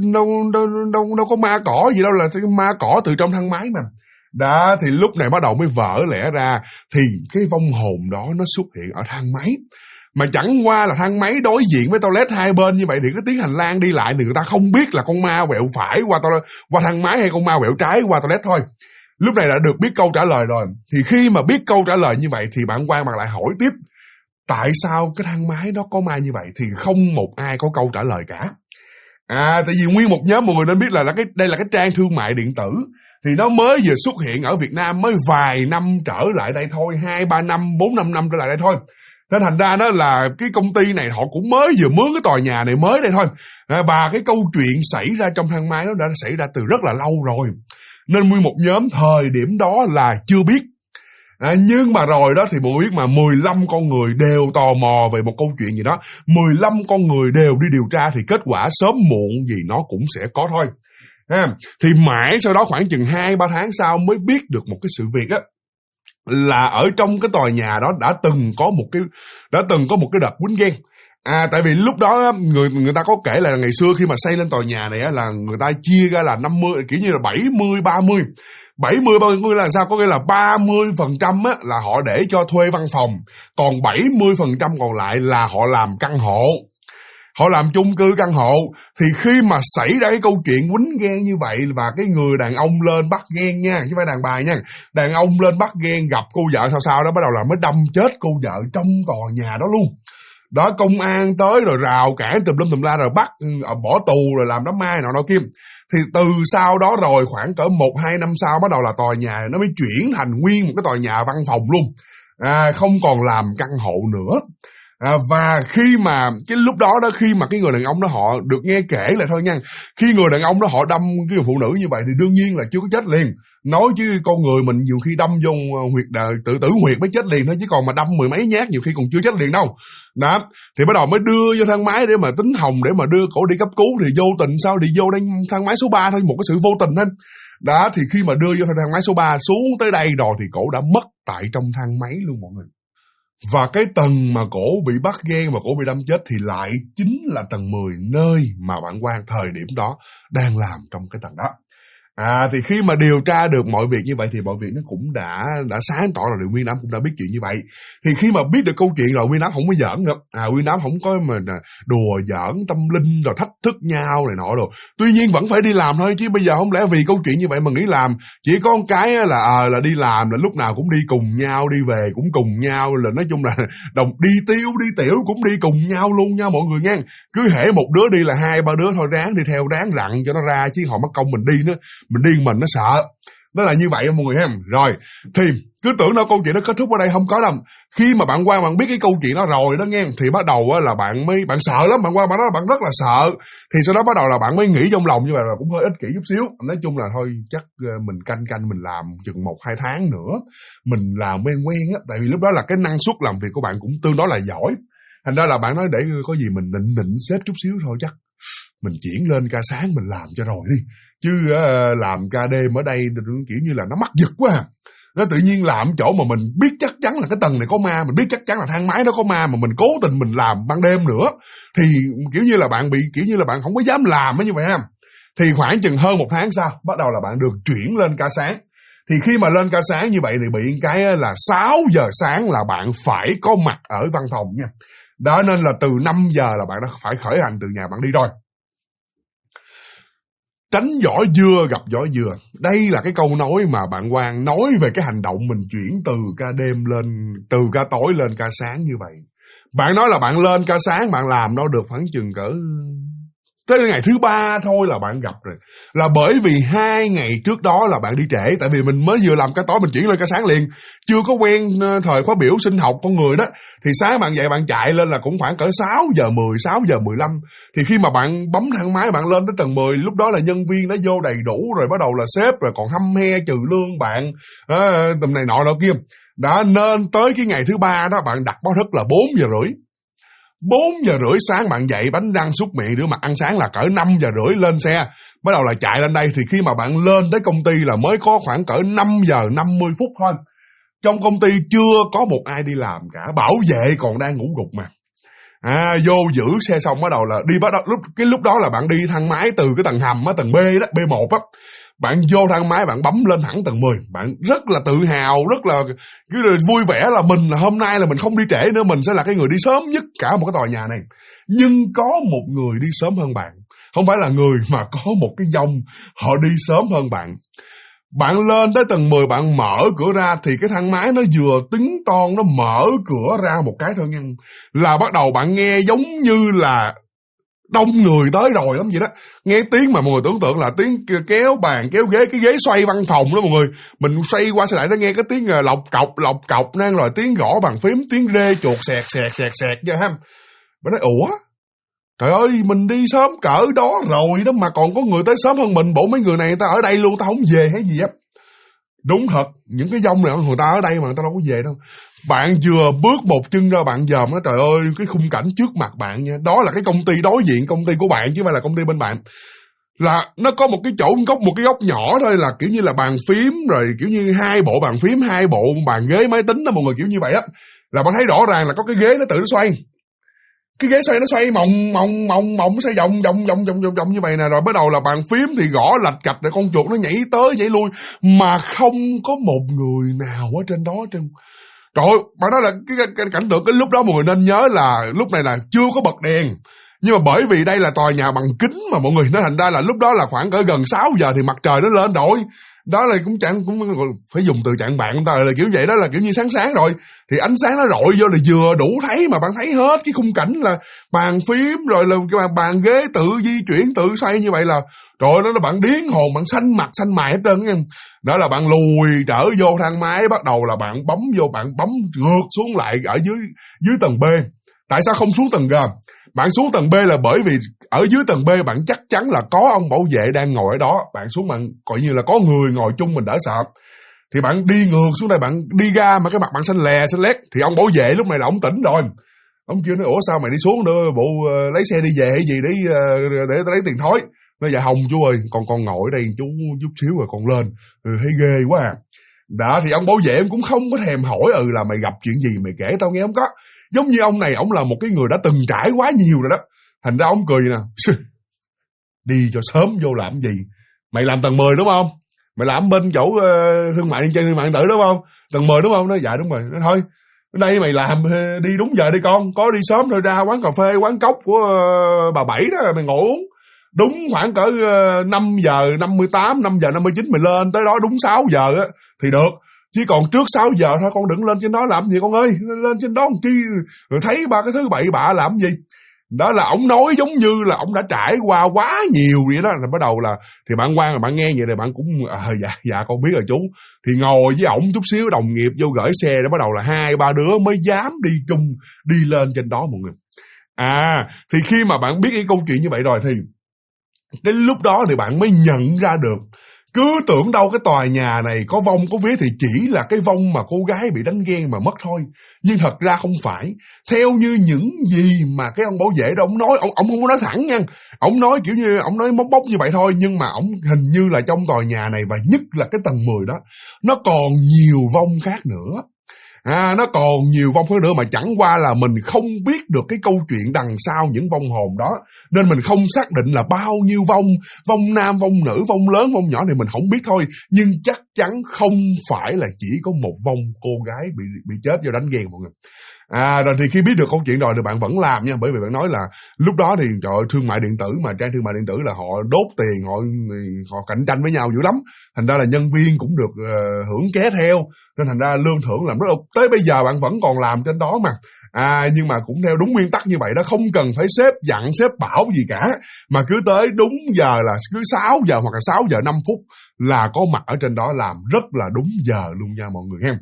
đâu có ma cỏ gì đâu, là ma cỏ từ trong thang máy mà. Đó thì lúc này bắt đầu mới vỡ lẽ ra, thì cái vong hồn đó nó xuất hiện ở thang máy. Mà chẳng qua là thang máy đối diện với toilet hai bên như vậy, thì cái tiếng hành lang đi lại thì người ta không biết là con ma quẹo phải qua thang máy hay con ma quẹo trái qua toilet thôi. Lúc này đã được biết câu trả lời rồi. Thì khi mà biết câu trả lời như vậy thì bạn Quang bạn lại hỏi tiếp, tại sao cái thang máy đó có ma như vậy? Thì không một ai có câu trả lời cả. Tại vì nguyên một nhóm mọi người nên biết là đây là cái trang thương mại điện tử, thì nó mới vừa xuất hiện ở Việt Nam mới vài năm trở lại đây thôi, 2-3 năm, 4-5 năm trở lại đây thôi. Nên thành ra đó là cái công ty này họ cũng mới vừa mướn cái tòa nhà này mới đây thôi. Và cái câu chuyện xảy ra trong thang máy nó đã xảy ra từ rất là lâu rồi. Nên nguyên một nhóm thời điểm đó là chưa biết. Nhưng mà rồi đó thì mọi người biết mà 15 con người đều tò mò về một câu chuyện gì đó. 15 con người đều đi điều tra, thì kết quả sớm muộn gì nó cũng sẽ có thôi. Thì mãi sau đó khoảng chừng 2-3 tháng sau mới biết được một cái sự việc á, là ở trong cái tòa nhà đó đã từng có một cái đợt quýnh ghen. Tại vì lúc đó người ta có kể là ngày xưa khi mà xây lên tòa nhà này á, là người ta chia ra là 50, kiểu như là 70-30. 70-30 là sao? Có nghĩa là 30% á là họ để cho thuê văn phòng, còn 70% còn lại là họ làm căn hộ. Họ làm chung cư căn hộ. Thì khi mà xảy ra cái câu chuyện quýnh ghen như vậy, và cái người đàn ông lên bắt ghen nha, chứ không phải đàn bà nha, đàn ông lên bắt ghen gặp cô vợ sao đó, bắt đầu là mới đâm chết cô vợ trong tòa nhà đó luôn. Đó, công an tới rồi rào cản tùm lum tùm la, rồi bắt bỏ tù, rồi làm đám ma nọ kia. Thì từ sau đó rồi khoảng cỡ 1-2 năm sau, bắt đầu là tòa nhà nó mới chuyển thành nguyên một cái tòa nhà văn phòng luôn, không còn làm căn hộ nữa. Và khi mà cái lúc đó khi mà cái người đàn ông đó họ được nghe kể lại thôi nha, khi người đàn ông đó họ đâm cái người phụ nữ như vậy thì đương nhiên là chưa có chết liền. Nói chứ con người mình nhiều khi đâm vô huyệt tự tử huyệt mới chết liền thôi, chứ còn mà đâm 10 mấy nhát nhiều khi còn chưa chết liền đâu. Đó thì bắt đầu mới đưa vô thang máy để mà tính hồng, để mà đưa cổ đi cấp cứu. Thì vô tình sao đi vô đây thang máy số 3 thôi, một cái sự vô tình thôi. Đó thì khi mà đưa vô thang máy số 3 xuống tới đây rồi thì cổ đã mất tại trong thang máy luôn mọi người. Và cái tầng mà cổ bị bắt ghen và cổ bị đâm chết thì lại chính là tầng 10, nơi mà bạn Quang thời điểm đó đang làm trong cái tầng đó. Thì khi mà điều tra được mọi việc như vậy thì mọi việc nó cũng đã sáng tỏ rồi. Thì Nguyên Đám cũng đã biết chuyện như vậy. Thì khi mà biết được câu chuyện rồi, Nguyên Đám không có giỡn nữa. Nguyên Đám không có mà đùa giỡn tâm linh rồi thách thức nhau này nọ rồi. Tuy nhiên vẫn phải đi làm thôi, chứ bây giờ không lẽ vì câu chuyện như vậy mà nghĩ làm. Chỉ có một cái là đi làm là lúc nào cũng đi cùng nhau, đi về cũng cùng nhau, là nói chung là đi đi tiểu cũng đi cùng nhau luôn nha mọi người nha. Cứ hễ một đứa đi là 2-3 đứa thôi, ráng đi theo, ráng rặn cho nó ra, chứ họ mất công mình đi nữa. Mình đi mình nó sợ. Đó là như vậy mọi người ha. Rồi thì cứ tưởng đâu câu chuyện nó kết thúc ở đây, không có đâu. Khi mà bạn Quang bạn biết cái câu chuyện đó rồi đó nghe, thì bắt đầu là bạn sợ lắm. Bạn Quang bạn nói là bạn rất là sợ. Thì sau đó bắt đầu là bạn mới nghĩ trong lòng như vậy, là cũng hơi ích kỷ chút xíu. Nói chung là thôi chắc mình canh mình làm chừng 1-2 tháng nữa, mình làm quen á. Tại vì lúc đó là cái năng suất làm việc của bạn cũng tương đối là giỏi. Thành ra là bạn nói để có gì mình định xếp chút xíu thôi, chắc mình chuyển lên ca sáng mình làm cho rồi đi. Chứ làm ca đêm ở đây kiểu như là nó mắc giật quá à. Nó tự nhiên làm chỗ mà mình biết chắc chắn là cái tầng này có ma, mình biết chắc chắn là thang máy đó có ma, mà mình cố tình mình làm ban đêm nữa, thì kiểu như là bạn bị kiểu như là bạn không có dám làm như vậy ha. Thì khoảng chừng hơn 1 tháng sau, bắt đầu là bạn được chuyển lên ca sáng. Thì khi mà lên ca sáng như vậy thì bị cái là 6 giờ sáng là bạn phải có mặt ở văn phòng nha. Đó nên là từ 5 giờ là bạn đã phải khởi hành từ nhà bạn đi rồi. Tránh vỏ dưa gặp vỏ dừa. Đây là cái câu nói mà bạn Quang nói về cái hành động mình chuyển từ ca đêm lên, từ ca tối lên ca sáng như vậy. Bạn nói là bạn lên ca sáng, bạn làm đâu được khoảng chừng cỡ tới ngày thứ 3 thôi là bạn gặp rồi. Là bởi vì 2 ngày trước đó là bạn đi trễ. Tại vì mình mới vừa làm ca tối mình chuyển lên ca sáng liền. Chưa có quen thời khóa biểu sinh học con người đó. Thì sáng bạn dậy bạn chạy lên là cũng khoảng cỡ 6 giờ 10, 6 giờ 15. Thì khi mà bạn bấm thang máy bạn lên tới tầng 10, lúc đó là nhân viên đã vô đầy đủ rồi, bắt đầu là sếp rồi còn hăm he trừ lương bạn, tầm này nọ kia. Đã nên tới cái ngày thứ 3 đó bạn đặt báo thức là 4 giờ rưỡi. 4 giờ rưỡi sáng bạn dậy, bánh răng súc miệng rửa mặt ăn sáng là cỡ 5 giờ rưỡi lên xe, bắt đầu là chạy lên đây. Thì khi mà bạn lên tới công ty là mới có khoảng cỡ 5 giờ 50 phút thôi. Trong công ty chưa có một ai đi làm cả, bảo vệ còn đang ngủ gục mà. Vô giữ xe xong bắt đầu là đi, lúc đó là bạn đi thang máy từ cái tầng hầm á, tầng B đó, B1 á. Bạn vô thang máy bạn bấm lên thẳng tầng 10. Bạn rất là tự hào, rất là vui vẻ là mình là hôm nay là mình không đi trễ nữa, mình sẽ là cái người đi sớm nhất cả một cái tòa nhà này. Nhưng có một người đi sớm hơn bạn. Không phải là người mà có một cái dòng họ đi sớm hơn bạn. Bạn lên tới tầng 10 bạn mở cửa ra thì cái thang máy nó vừa tính toan nó mở cửa ra một cái thôi nha. Là bắt đầu bạn nghe giống như là đông người tới rồi lắm vậy đó. Nghe tiếng mà mọi người tưởng tượng là tiếng kéo bàn kéo ghế, cái ghế xoay văn phòng đó mọi người. Mình xoay qua xoay lại nó nghe cái tiếng lọc cọc nang, rồi tiếng gõ bàn phím, tiếng rê chuột xẹt vậy ha. Bạn nói ủa? Trời ơi, mình đi sớm cỡ đó rồi đó mà còn có người tới sớm hơn mình, bộ mấy người này người ta ở đây luôn, ta không về hay gì á. Đúng thật, những cái dông này người ta ở đây mà người ta đâu có về đâu. Bạn vừa bước một chân ra bạn dòm nó, trời ơi, cái khung cảnh trước mặt bạn nha. Đó là cái công ty đối diện, công ty của bạn chứ không phải là công ty bên bạn. Là nó có một cái một cái góc nhỏ thôi, là kiểu như là bàn phím, rồi kiểu như 2 bộ bàn phím, 2 bộ bàn ghế máy tính đó mọi người, kiểu như vậy á. Là bạn thấy rõ ràng là có cái ghế nó tự nó xoay. Cái ghế xoay nó xoay mộng xoay vòng như vậy nè. Rồi bắt đầu là bàn phím thì gõ lạch cạch để con chuột nó nhảy tới nhảy lui, mà không có một người nào ở trên đó trơn. Trời ơi, bạn nói là cái cảnh tượng cái lúc đó mọi người nên nhớ là lúc này là chưa có bật đèn. Nhưng mà bởi vì đây là tòa nhà bằng kính mà mọi người, nó thành ra là lúc đó là khoảng cỡ gần 6 giờ thì mặt trời nó lên rồi. Đó là cũng phải dùng từ trạng bạn ta là kiểu vậy đó, là kiểu như sáng rồi thì ánh sáng nó rọi vô là vừa đủ thấy, mà bạn thấy hết cái khung cảnh là bàn phím rồi là cái bàn ghế tự di chuyển tự xoay như vậy là trời ơi, đó là bạn điên hồn, bạn xanh mặt xanh mày hết trơn nha. Đó là bạn lùi trở vô thang máy, bắt đầu là bạn bấm vô, bạn bấm ngược xuống lại ở dưới tầng B. Tại sao không xuống tầng G? Bạn xuống tầng B là bởi vì ở dưới tầng B bạn chắc chắn là có ông bảo vệ đang ngồi ở đó. Bạn xuống bạn coi như là có người ngồi chung mình đỡ sợ. Thì bạn đi ngược xuống đây, bạn đi ra mà cái mặt bạn xanh lét. Thì ông bảo vệ lúc này là ông tỉnh rồi. Ông kêu nói ủa sao mày đi xuống nữa, bộ lấy xe đi về hay gì để lấy tiền thối. Nói dạ Hồng chú ơi, con ngồi ở đây chú chút xíu rồi con lên. Thấy ghê quá à. Đó thì ông bảo vệ em cũng không có thèm hỏi là mày gặp chuyện gì mày kể tao nghe không có. Giống như ông này, ông là một cái người đã từng trải quá nhiều rồi đó. Thành ra ông cười nè, đi cho sớm vô làm gì? Mày làm tầng 10 đúng không? Mày làm bên chỗ thương mại điện tử đúng không? Tầng 10 đúng không? Nói dạ đúng rồi. Nói thôi, ở đây mày làm đi đúng giờ đi con. Có đi sớm rồi ra quán cà phê, quán cốc của bà Bảy đó mày ngồi uống. Đúng khoảng cỡ 5 giờ 58, 5 giờ 59 mày lên tới đó đúng 6 giờ á thì được. Chứ còn trước 6 giờ thôi con đừng lên trên đó làm gì con ơi. Lên trên đó chi rồi thấy ba cái thứ bậy bạ làm gì. Đó là ổng nói giống như là ổng đã trải qua quá nhiều vậy đó. Là bắt đầu là thì bạn Quang, bạn nghe vậy thì bạn cũng dạ con biết rồi chú. Thì ngồi với ổng chút xíu, đồng nghiệp vô gửi xe, để bắt đầu là 2-3 đứa mới dám đi chung đi lên trên đó mọi người. Thì khi mà bạn biết cái câu chuyện như vậy rồi thì đến lúc đó thì bạn mới nhận ra được. Cứ tưởng đâu cái tòa nhà này có vong có vía thì chỉ là cái vong mà cô gái bị đánh ghen mà mất thôi. Nhưng thật ra không phải. Theo như những gì mà cái ông bảo vệ đó ông nói, ông không có nói thẳng nha. Ông nói kiểu như, ông nói móc bóc như vậy thôi. Nhưng mà ông hình như là trong tòa nhà này, và nhất là cái tầng 10 đó, nó còn nhiều vong khác nữa. Nó còn nhiều vong khác nữa mà chẳng qua là mình không biết được cái câu chuyện đằng sau những vong hồn đó. Nên mình không xác định là bao nhiêu vong nam, vong nữ, vong lớn, vong nhỏ thì mình không biết thôi. Nhưng chắc chắn không phải là chỉ có một vong cô gái bị chết do đánh ghen mọi người. Rồi thì khi biết được câu chuyện rồi thì bạn vẫn làm nha, bởi vì bạn nói là lúc đó thì trời ơi, thương mại điện tử mà, trang thương mại điện tử là họ đốt tiền, họ cạnh tranh với nhau dữ lắm, thành ra là nhân viên cũng được hưởng ké theo, nên thành ra lương thưởng làm rất là, tới bây giờ bạn vẫn còn làm trên đó mà. Nhưng mà cũng theo đúng nguyên tắc như vậy đó, không cần phải sếp dặn sếp bảo gì cả, mà cứ tới đúng giờ là cứ 6 giờ hoặc là 6 giờ 5 phút là có mặt ở trên đó, làm rất là đúng giờ luôn nha mọi người ha.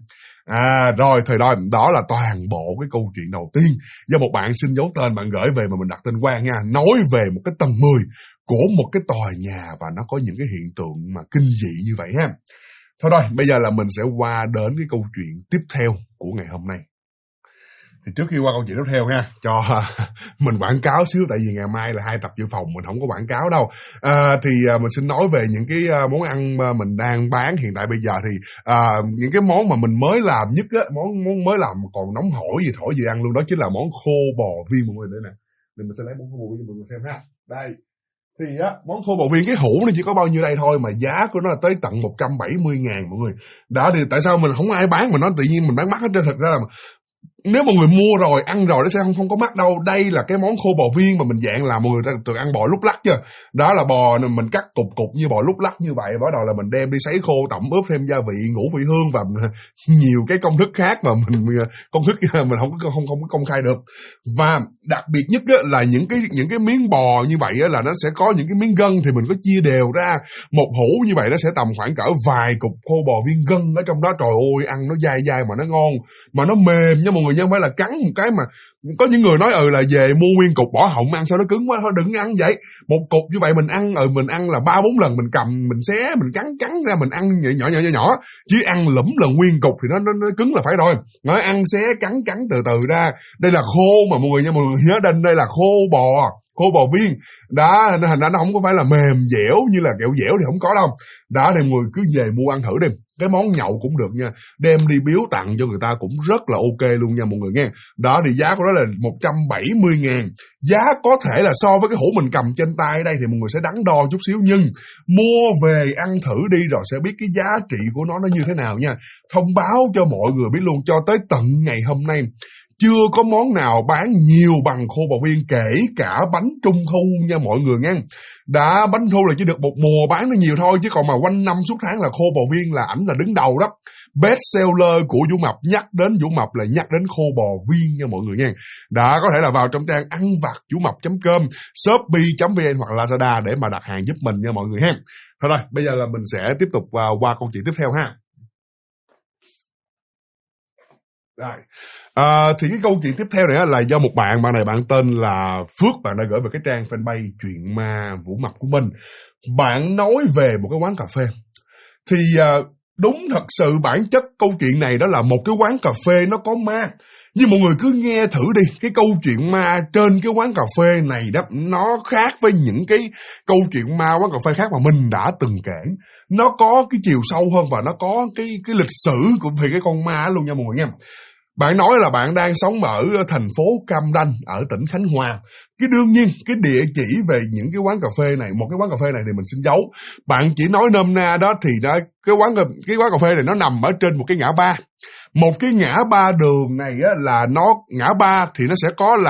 Rồi thời đó là toàn bộ cái câu chuyện đầu tiên do một bạn xin giấu tên, bạn gửi về mà mình đặt tên Quang nha, nói về một cái tầng 10 của một cái tòa nhà và nó có những cái hiện tượng mà kinh dị như vậy ha. Thôi rồi, bây giờ là mình sẽ qua đến cái câu chuyện tiếp theo của ngày hôm nay. Thì trước khi qua câu chuyện tiếp theo nha, cho mình quảng cáo xíu, tại vì ngày mai là 2 tập dự phòng, mình không có quảng cáo đâu. Thì mình xin nói về những cái món ăn mà mình đang bán hiện tại bây giờ. Thì những cái món mà mình mới làm nhất á, món mới làm còn nóng hổi gì thổi gì ăn luôn, đó chính là món khô bò viên mọi người. Đây nè, nên mình sẽ lấy món khô bò viên cho mọi người xem ha. Đây, thì món khô bò viên cái hũ nó chỉ có bao nhiêu đây thôi mà giá của nó là tới tận 170.000 mọi người. Đó thì tại sao mình không ai bán mà nó tự nhiên mình bán mắc hết trơn? Thật ra là nếu mọi người mua rồi, ăn rồi nó sẽ không có mắc đâu. Đây là cái món khô bò viên mà mình dạng là mọi người từng ăn bò lúc lắc chưa? Đó là bò mình cắt cục như bò lúc lắc như vậy, bắt đầu là mình đem đi sấy khô, tẩm ướp thêm gia vị, ngũ vị hương và nhiều cái công thức khác mà công thức mình không có công khai được. Và đặc biệt nhất là những cái miếng bò như vậy là nó sẽ có những cái miếng gân, thì mình có chia đều ra. Một hũ như vậy nó sẽ tầm khoảng cỡ vài cục khô bò viên gân ở trong đó. Trời ơi, ăn nó dai dai mà nó ngon, mà nó mềm nha mọi người, chứ không phải là cắn một cái mà có những người nói là về mua nguyên cục bỏ họng ăn sao nó cứng quá, thôi đừng ăn vậy. Một cục như vậy mình ăn là 3-4 lần, mình cầm mình xé mình cắn ra mình ăn nhỏ, chứ ăn lẫm là nguyên cục thì nó cứng là phải rồi. Nói ăn xé cắn từ từ ra. Đây là khô mà mọi người nha, mọi người nhớ đây là khô bò viên đó, nên thành ra nó không có phải là mềm dẻo như là kẹo dẻo thì không có đâu. Đó thì mọi người cứ về mua ăn thử đi, cái món nhậu cũng được nha, đem đi biếu tặng cho người ta cũng rất là ok luôn nha mọi người nghe. Đó thì giá của nó là 170.000. Giá có thể là so với cái hũ mình cầm trên tay đây thì mọi người sẽ đắn đo chút xíu, nhưng mua về ăn thử đi rồi sẽ biết cái giá trị của nó như thế nào nha. Thông báo cho mọi người biết luôn, cho tới tận ngày hôm nay chưa có món nào bán nhiều bằng khô bò viên, kể cả bánh trung thu nha mọi người nghe. Đã bánh thu là chỉ được một mùa bán nó nhiều thôi, chứ còn mà quanh năm suốt tháng là khô bò viên là ảnh là đứng đầu đó. Best seller của Vũ Mập, nhắc đến Vũ Mập là nhắc đến khô bò viên nha mọi người nha. Đã có thể là vào trong trang ăn vặt vumap.com, shopee.vn hoặc Lazada để mà đặt hàng giúp mình nha mọi người ha. Thôi rồi, bây giờ là mình sẽ tiếp tục qua câu chuyện tiếp theo ha. Rồi. Thì cái câu chuyện tiếp theo này là do một bạn này bạn tên là Phước, bạn đã gửi về cái trang fanpage Chuyện Ma Vũ Mập của mình. Bạn nói về một cái quán cà phê. Thì đúng thật sự bản chất câu chuyện này đó là một cái quán cà phê nó có ma. Nhưng mọi người cứ nghe thử đi, cái câu chuyện ma trên cái quán cà phê này đó, nó khác với những cái câu chuyện ma quán cà phê khác mà mình đã từng kể. Nó có cái chiều sâu hơn và nó có cái lịch sử về cái con ma luôn nha mọi người nha. Bạn nói là bạn đang sống ở thành phố Cam Ranh ở tỉnh Khánh Hòa. Cái đương nhiên cái địa chỉ về những cái quán cà phê này, một cái quán cà phê này thì mình xin giấu. Bạn chỉ nói nôm na đó thì đó, cái quán cà phê này nó nằm ở trên một cái ngã ba. Một cái ngã ba đường này á, là nó ngã ba thì nó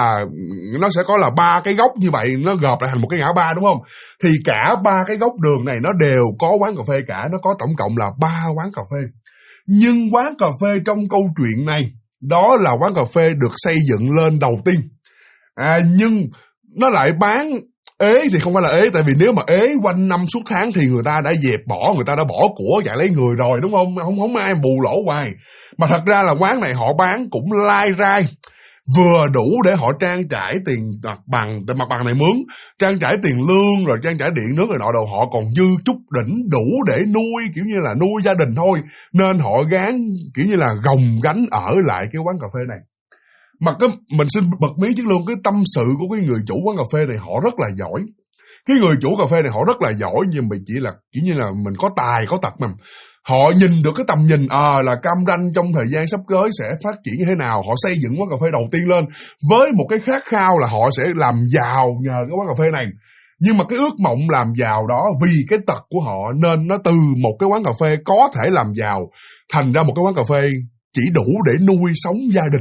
sẽ có là 3 cái góc như vậy, nó gộp lại thành một cái ngã ba đúng không? Thì cả 3 cái góc đường này nó đều có quán cà phê cả, nó có tổng cộng là 3 quán cà phê. Nhưng quán cà phê trong câu chuyện này, đó là quán cà phê được xây dựng lên đầu tiên. Nhưng nó lại bán ế thì không phải là ế, tại vì nếu mà ế quanh năm suốt tháng thì người ta đã dẹp bỏ, người ta đã bỏ của chạy lấy người rồi đúng không? Không ai bù lỗ hoài. Mà thật ra là quán này họ bán cũng lai rai, vừa đủ để họ trang trải tiền mặt bằng này mướn, trang trải tiền lương rồi trang trải điện nước rồi nọ đồ, họ còn dư chút đỉnh đủ để nuôi, kiểu như là nuôi gia đình thôi, nên họ gán kiểu như là gồng gánh ở lại cái quán cà phê này. Mà mình xin bật mí chứ luôn, cái tâm sự của cái người chủ quán cà phê này họ rất là giỏi. Cái người chủ cà phê này họ rất là giỏi, nhưng mà chỉ là kiểu như là mình có tài có tật mà. Họ nhìn được cái tầm nhìn là Cam Ranh trong thời gian sắp tới sẽ phát triển như thế nào. Họ xây dựng quán cà phê đầu tiên lên với một cái khát khao là họ sẽ làm giàu nhờ cái quán cà phê này. Nhưng mà cái ước mộng làm giàu đó vì cái tật của họ nên nó từ một cái quán cà phê có thể làm giàu thành ra một cái quán cà phê chỉ đủ để nuôi sống gia đình thôi.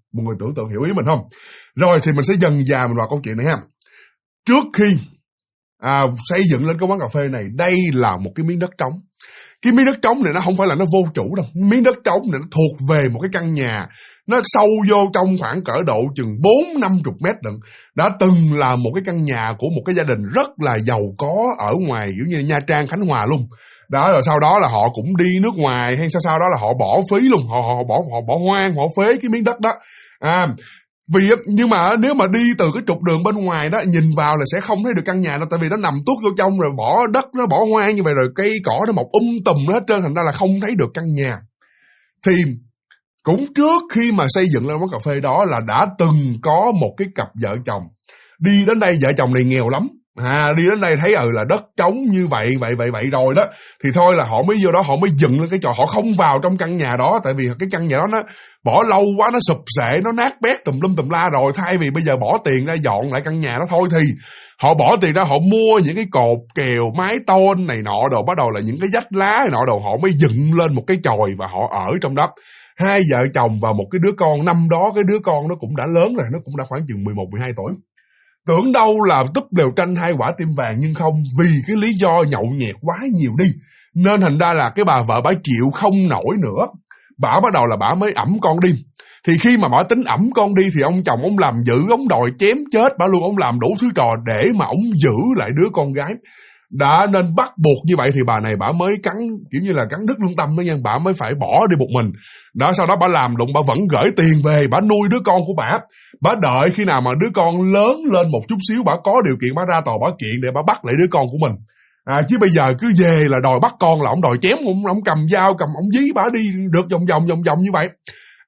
Một người tưởng tượng hiểu ý mình không? Rồi thì mình sẽ dần dà mình vào câu chuyện này ha. Trước khi xây dựng lên cái quán cà phê này, đây là một cái miếng đất trống. Cái miếng đất trống này nó không phải là nó vô chủ đâu. Miếng đất trống này nó thuộc về một cái căn nhà. Nó sâu vô trong khoảng cỡ độ chừng 4-50 mét đựng. Đã từng là một cái căn nhà của một cái gia đình rất là giàu có ở ngoài kiểu như Nha Trang, Khánh Hòa luôn. Đó, rồi sau đó là họ cũng đi nước ngoài, hay sau đó là họ bỏ phí luôn, họ bỏ hoang, họ phế cái miếng đất đó. Vì nhưng mà nếu mà đi từ cái trục đường bên ngoài đó nhìn vào là sẽ không thấy được căn nhà đâu, tại vì nó nằm tuốt vô trong rồi, bỏ đất nó bỏ hoang như vậy, rồi cây cỏ nó mọc tùm hết trơn, thành ra là không thấy được căn nhà. Thì cũng trước khi mà xây dựng lên quán cà phê đó là đã từng có một cái cặp vợ chồng đi đến đây. Vợ chồng này nghèo lắm, đi đến đây thấy là đất trống như vậy rồi đó, thì thôi là họ mới vô đó, họ mới dựng lên cái trò, họ không vào trong căn nhà đó, tại vì cái căn nhà đó nó bỏ lâu quá, nó sụp sệ, nó nát bét tùm la rồi. Thay vì bây giờ bỏ tiền ra dọn lại căn nhà đó thôi, thì họ bỏ tiền ra, họ mua những cái cột kèo, mái tôn này nọ đồ, bắt đầu là những cái vách lá này nọ đồ, họ mới dựng lên một cái chòi và họ ở trong đó. Hai vợ chồng và một cái đứa con. Năm đó cái đứa con nó cũng đã lớn rồi, nó cũng đã khoảng chừng 11-12 tuổi. Tưởng đâu là túp đều tranh 2 quả tim vàng, nhưng không, vì cái lý do nhậu nhẹt quá nhiều đi, nên thành ra là cái bà vợ bả chịu không nổi nữa. Bả bắt đầu là bả mới ẵm con đi. Thì khi mà bả tính ẵm con đi thì ông chồng ông làm dữ, ông đòi chém chết bả luôn, ông làm đủ thứ trò để mà ông giữ lại đứa con gái. Đã nên bắt buộc như vậy thì bà này bả mới cắn, kiểu như là cắn đứt lương tâm đó nha, bả mới phải bỏ đi một mình. Đó, sau đó bả làm đụng, bả vẫn gửi tiền về, bả nuôi đứa con của bả. Bả đợi khi nào mà đứa con lớn lên một chút xíu, bả có điều kiện bả ra tòa bả kiện để bả bắt lại đứa con của mình. Chứ bây giờ cứ về là đòi bắt con là ông đòi chém, ông cầm dao, ông dí bả đi được vòng như vậy.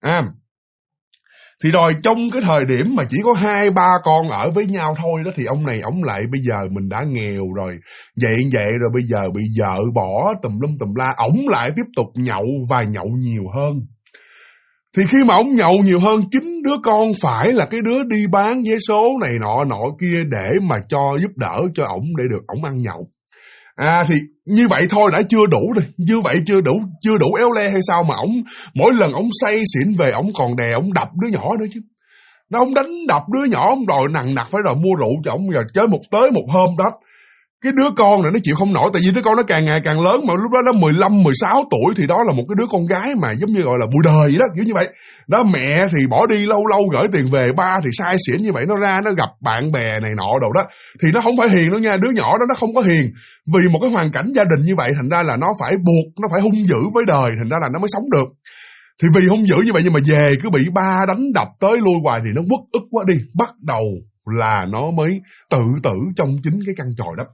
Thì rồi trong cái thời điểm mà chỉ có 2-3 con ở với nhau thôi đó, thì ông này ông lại bây giờ mình đã nghèo rồi, vậy rồi bây giờ bị vợ bỏ tùm la, ổng lại tiếp tục nhậu và nhậu nhiều hơn. Thì khi mà ổng nhậu nhiều hơn, chính đứa con phải là cái đứa đi bán vé số này nọ kia để mà cho giúp đỡ cho ổng để được ổng ăn nhậu. Thì như vậy thôi đã chưa đủ rồi, như vậy chưa đủ éo le hay sao mà ổng mỗi lần ổng say xỉn về ổng còn đè ổng đập đứa nhỏ nữa chứ. Nó ổng đánh đập đứa nhỏ, ổng đòi nằng nặc phải rồi mua rượu cho ổng. Rồi tới một hôm đó, cái đứa con này nó chịu không nổi, tại vì đứa con nó càng ngày càng lớn, mà lúc đó nó 15-16 tuổi, thì đó là một cái đứa con gái mà giống như gọi là bụi đời vậy đó, kiểu như vậy. Đó, mẹ thì bỏ đi lâu gửi tiền về, ba thì sai xỉn như vậy, nó ra nó gặp bạn bè này nọ đồ đó, thì nó không phải hiền đâu nha, đứa nhỏ đó nó không có hiền. Vì một cái hoàn cảnh gia đình như vậy, thành ra là nó phải buộc, nó phải hung dữ với đời, thành ra là nó mới sống được. Thì vì hung dữ như vậy nhưng mà về cứ bị ba đánh đập tới lui hoài thì nó uất ức quá đi, bắt đầu là nó mới tự tử trong chính cái căn chòi đó.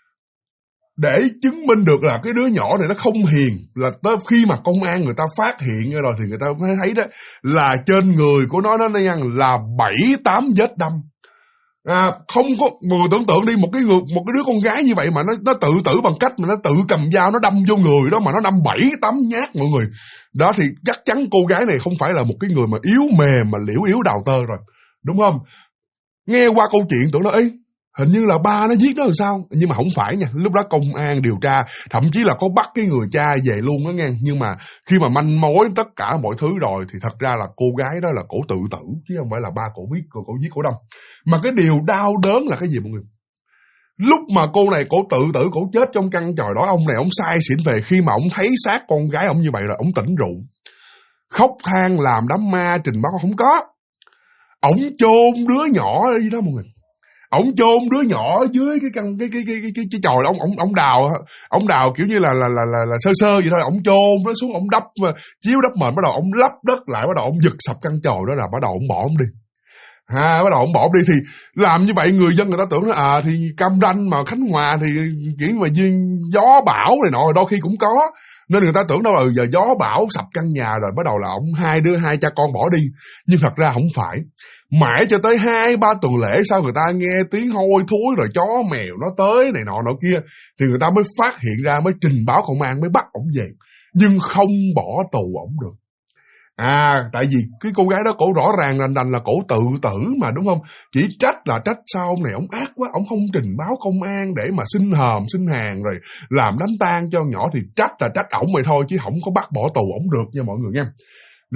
Để chứng minh được là cái đứa nhỏ này nó không hiền, là tới khi mà công an người ta phát hiện rồi thì người ta mới thấy đó là trên người của nó là 7-8 vết đâm. Không có, người tưởng tượng đi, một cái đứa con gái như vậy mà nó tự tử bằng cách mà nó tự cầm dao nó đâm vô người đó, mà nó đâm 7-8 nhát mọi người. Đó thì chắc chắn cô gái này không phải là một cái người mà yếu mềm mà liễu yếu đào tơ rồi, đúng không? Nghe qua câu chuyện tưởng nó hình như là ba nó giết nó làm sao, nhưng mà không phải nha. Lúc đó công an điều tra, thậm chí là có bắt cái người cha về luôn đó nghe. Nhưng mà khi mà manh mối tất cả mọi thứ rồi thì thật ra là cô gái đó là cổ tự tử, chứ không phải là ba cổ giết cổ đâm. Mà cái điều đau đớn là cái gì mọi người? Lúc mà cô này cổ tự tử, cổ chết trong căn chòi đó, ông này ông say xỉn về, khi mà ông thấy xác con gái ông như vậy rồi, ông tỉnh rượu, khóc than làm đám ma trình báo không có. Ông chôn đứa nhỏ ở đó mọi người. Ông chôn đứa nhỏ dưới cái chòi đó, ông đào kiểu như là sơ vậy thôi, ông chôn nó xuống, ông đắp chiếu đắp mền, bắt đầu ông lấp đất lại, bắt đầu ông giật sập căn chòi đó, là bắt đầu ông bỏ ông đi. Bắt đầu ông bỏ đi. Thì làm như vậy người dân người ta tưởng thì Cam Ranh mà Khánh Hòa thì kiểu mà gió bão này nọ đôi khi cũng có, nên người ta tưởng đâu là giờ gió bão sập căn nhà rồi bắt đầu là ông hai cha con bỏ đi. Nhưng thật ra không phải. Mãi cho tới 2-3 tuần lễ sau, người ta nghe tiếng hôi thối rồi chó mèo nó tới này nọ kia, thì người ta mới phát hiện ra, mới trình báo công an, mới bắt ổng về, nhưng không bỏ tù ổng được. Tại vì cái cô gái đó cổ rõ ràng rành là cổ tự tử mà, đúng không? Chỉ trách sao ông này ông ác quá, ông không trình báo công an để mà xin hàng rồi làm đám tang cho nhỏ, thì trách ổng vậy thôi, chứ không có bắt bỏ tù ổng được nha mọi người nha. Rồi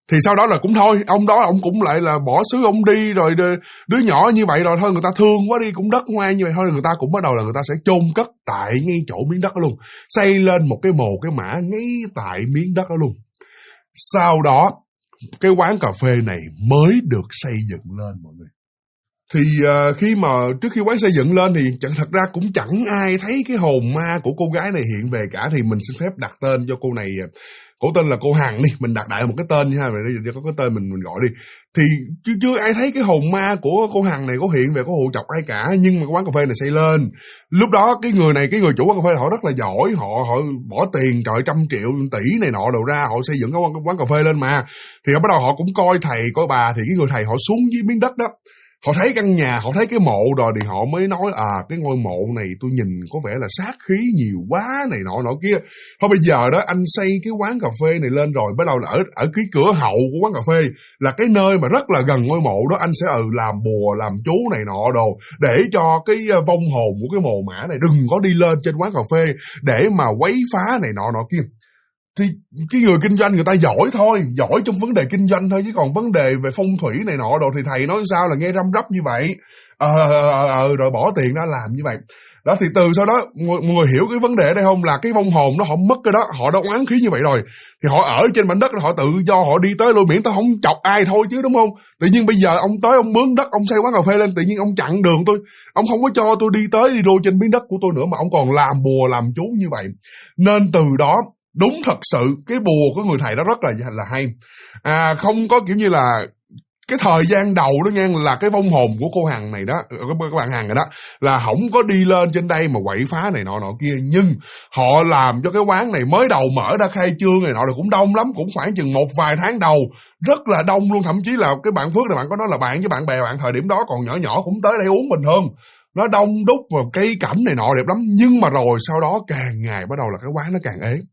Thì sau đó là cũng thôi, ông đó ông cũng lại là bỏ xứ ông đi rồi, đứa nhỏ như vậy rồi thôi người ta thương quá đi, cũng đất hoang như vậy thôi, người ta cũng bắt đầu là người ta sẽ chôn cất tại ngay chỗ miếng đất đó luôn, xây lên một cái mồ cái mả ngay tại miếng đất đó luôn. Sau đó cái quán cà phê này mới được xây dựng lên mọi người. Thì khi mà trước khi quán xây dựng lên thì thật ra cũng chẳng ai thấy cái hồn ma của cô gái này hiện về cả. Thì mình xin phép đặt tên cho cô này, cổ tên là cô Hằng đi, mình đặt đại một cái tên nha, để có cái tên mình gọi đi. Thì chưa ai thấy cái hồn ma của cô Hằng này có hiện về, có hù chọc ai cả. Nhưng mà cái quán cà phê này xây lên, lúc đó cái người chủ quán cà phê họ rất là giỏi, họ bỏ tiền trời trăm triệu tỷ này nọ đầu ra, họ xây dựng cái quán cà phê lên mà. Thì bắt đầu họ cũng coi thầy coi bà, thì cái người thầy họ xuống dưới miếng đất đó, họ thấy căn nhà, họ thấy cái mộ rồi thì họ mới nói cái ngôi mộ này tôi nhìn có vẻ là sát khí nhiều quá này nọ kia. Thôi bây giờ đó anh xây cái quán cà phê này lên rồi, bắt đầu là ở cái cửa hậu của quán cà phê là cái nơi mà rất là gần ngôi mộ đó, anh sẽ làm bùa làm chú này nọ đồ, để cho cái vong hồn của cái mồ mả này đừng có đi lên trên quán cà phê để mà quấy phá này nọ kia. Thì cái người kinh doanh người ta giỏi thôi, giỏi trong vấn đề kinh doanh thôi, chứ còn vấn đề về phong thủy này nọ đồ thì thầy nói sao là nghe răm rắp như vậy. Rồi bỏ tiền ra làm như vậy. Đó thì từ sau đó mọi người hiểu cái vấn đề ở đây không, là cái vong hồn nó họ mất cái đó, họ đã oán khí như vậy rồi thì họ ở trên mảnh đất họ tự do họ đi tới luôn, miễn tao không chọc ai thôi chứ, đúng không? Tự nhiên bây giờ ông tới ông mướn đất, ông xây quán cà phê lên, tự nhiên ông chặn đường tôi, ông không có cho tôi đi tới đi đô trên miếng đất của tôi nữa, mà ông còn làm bùa làm chú như vậy. Nên từ đó đúng thật sự cái bùa của người thầy đó rất là hay. Không có kiểu như là cái thời gian đầu đó nha, là cái vong hồn của cô Hằng này đó, các bạn Hằng này đó, là không có đi lên trên đây mà quậy phá này nọ kia, nhưng họ làm cho cái quán này mới đầu mở ra khai trương này nọ là cũng đông lắm, cũng khoảng chừng một vài tháng đầu rất là đông luôn. Thậm chí là cái bạn Phước này, bạn có nói là bạn với bạn bè bạn thời điểm đó còn nhỏ cũng tới đây uống bình thường, nó đông đúc và cây cảnh này nọ đẹp lắm. Nhưng mà rồi sau đó càng ngày bắt đầu là cái quán nó càng ế.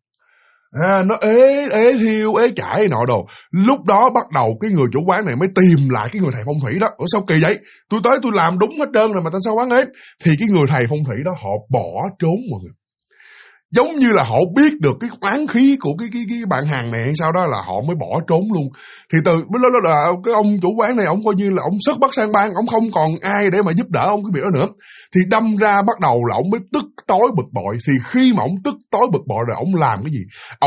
Nó ế thiêu, ế chải nọ đồ. Lúc đó bắt đầu cái người chủ quán này mới tìm lại cái người thầy phong thủy đó. Sao kỳ vậy? Tôi tới tôi làm đúng hết trơn rồi mà tại sao quán ế? Thì cái người thầy phong thủy đó họ bỏ trốn mọi người. Giống như là họ biết được cái oán khí của cái bạn hàng này hay sao đó, là họ mới bỏ trốn luôn. Thì từ đó là cái ông chủ quán này, ông coi như là ông xuất bắt sang bang, ông không còn ai để mà giúp đỡ ông cái việc đó nữa. Thì đâm ra bắt đầu là ông mới tức tối bực bội. Thì khi mà ông tức tối bực bội rồi ông làm cái gì?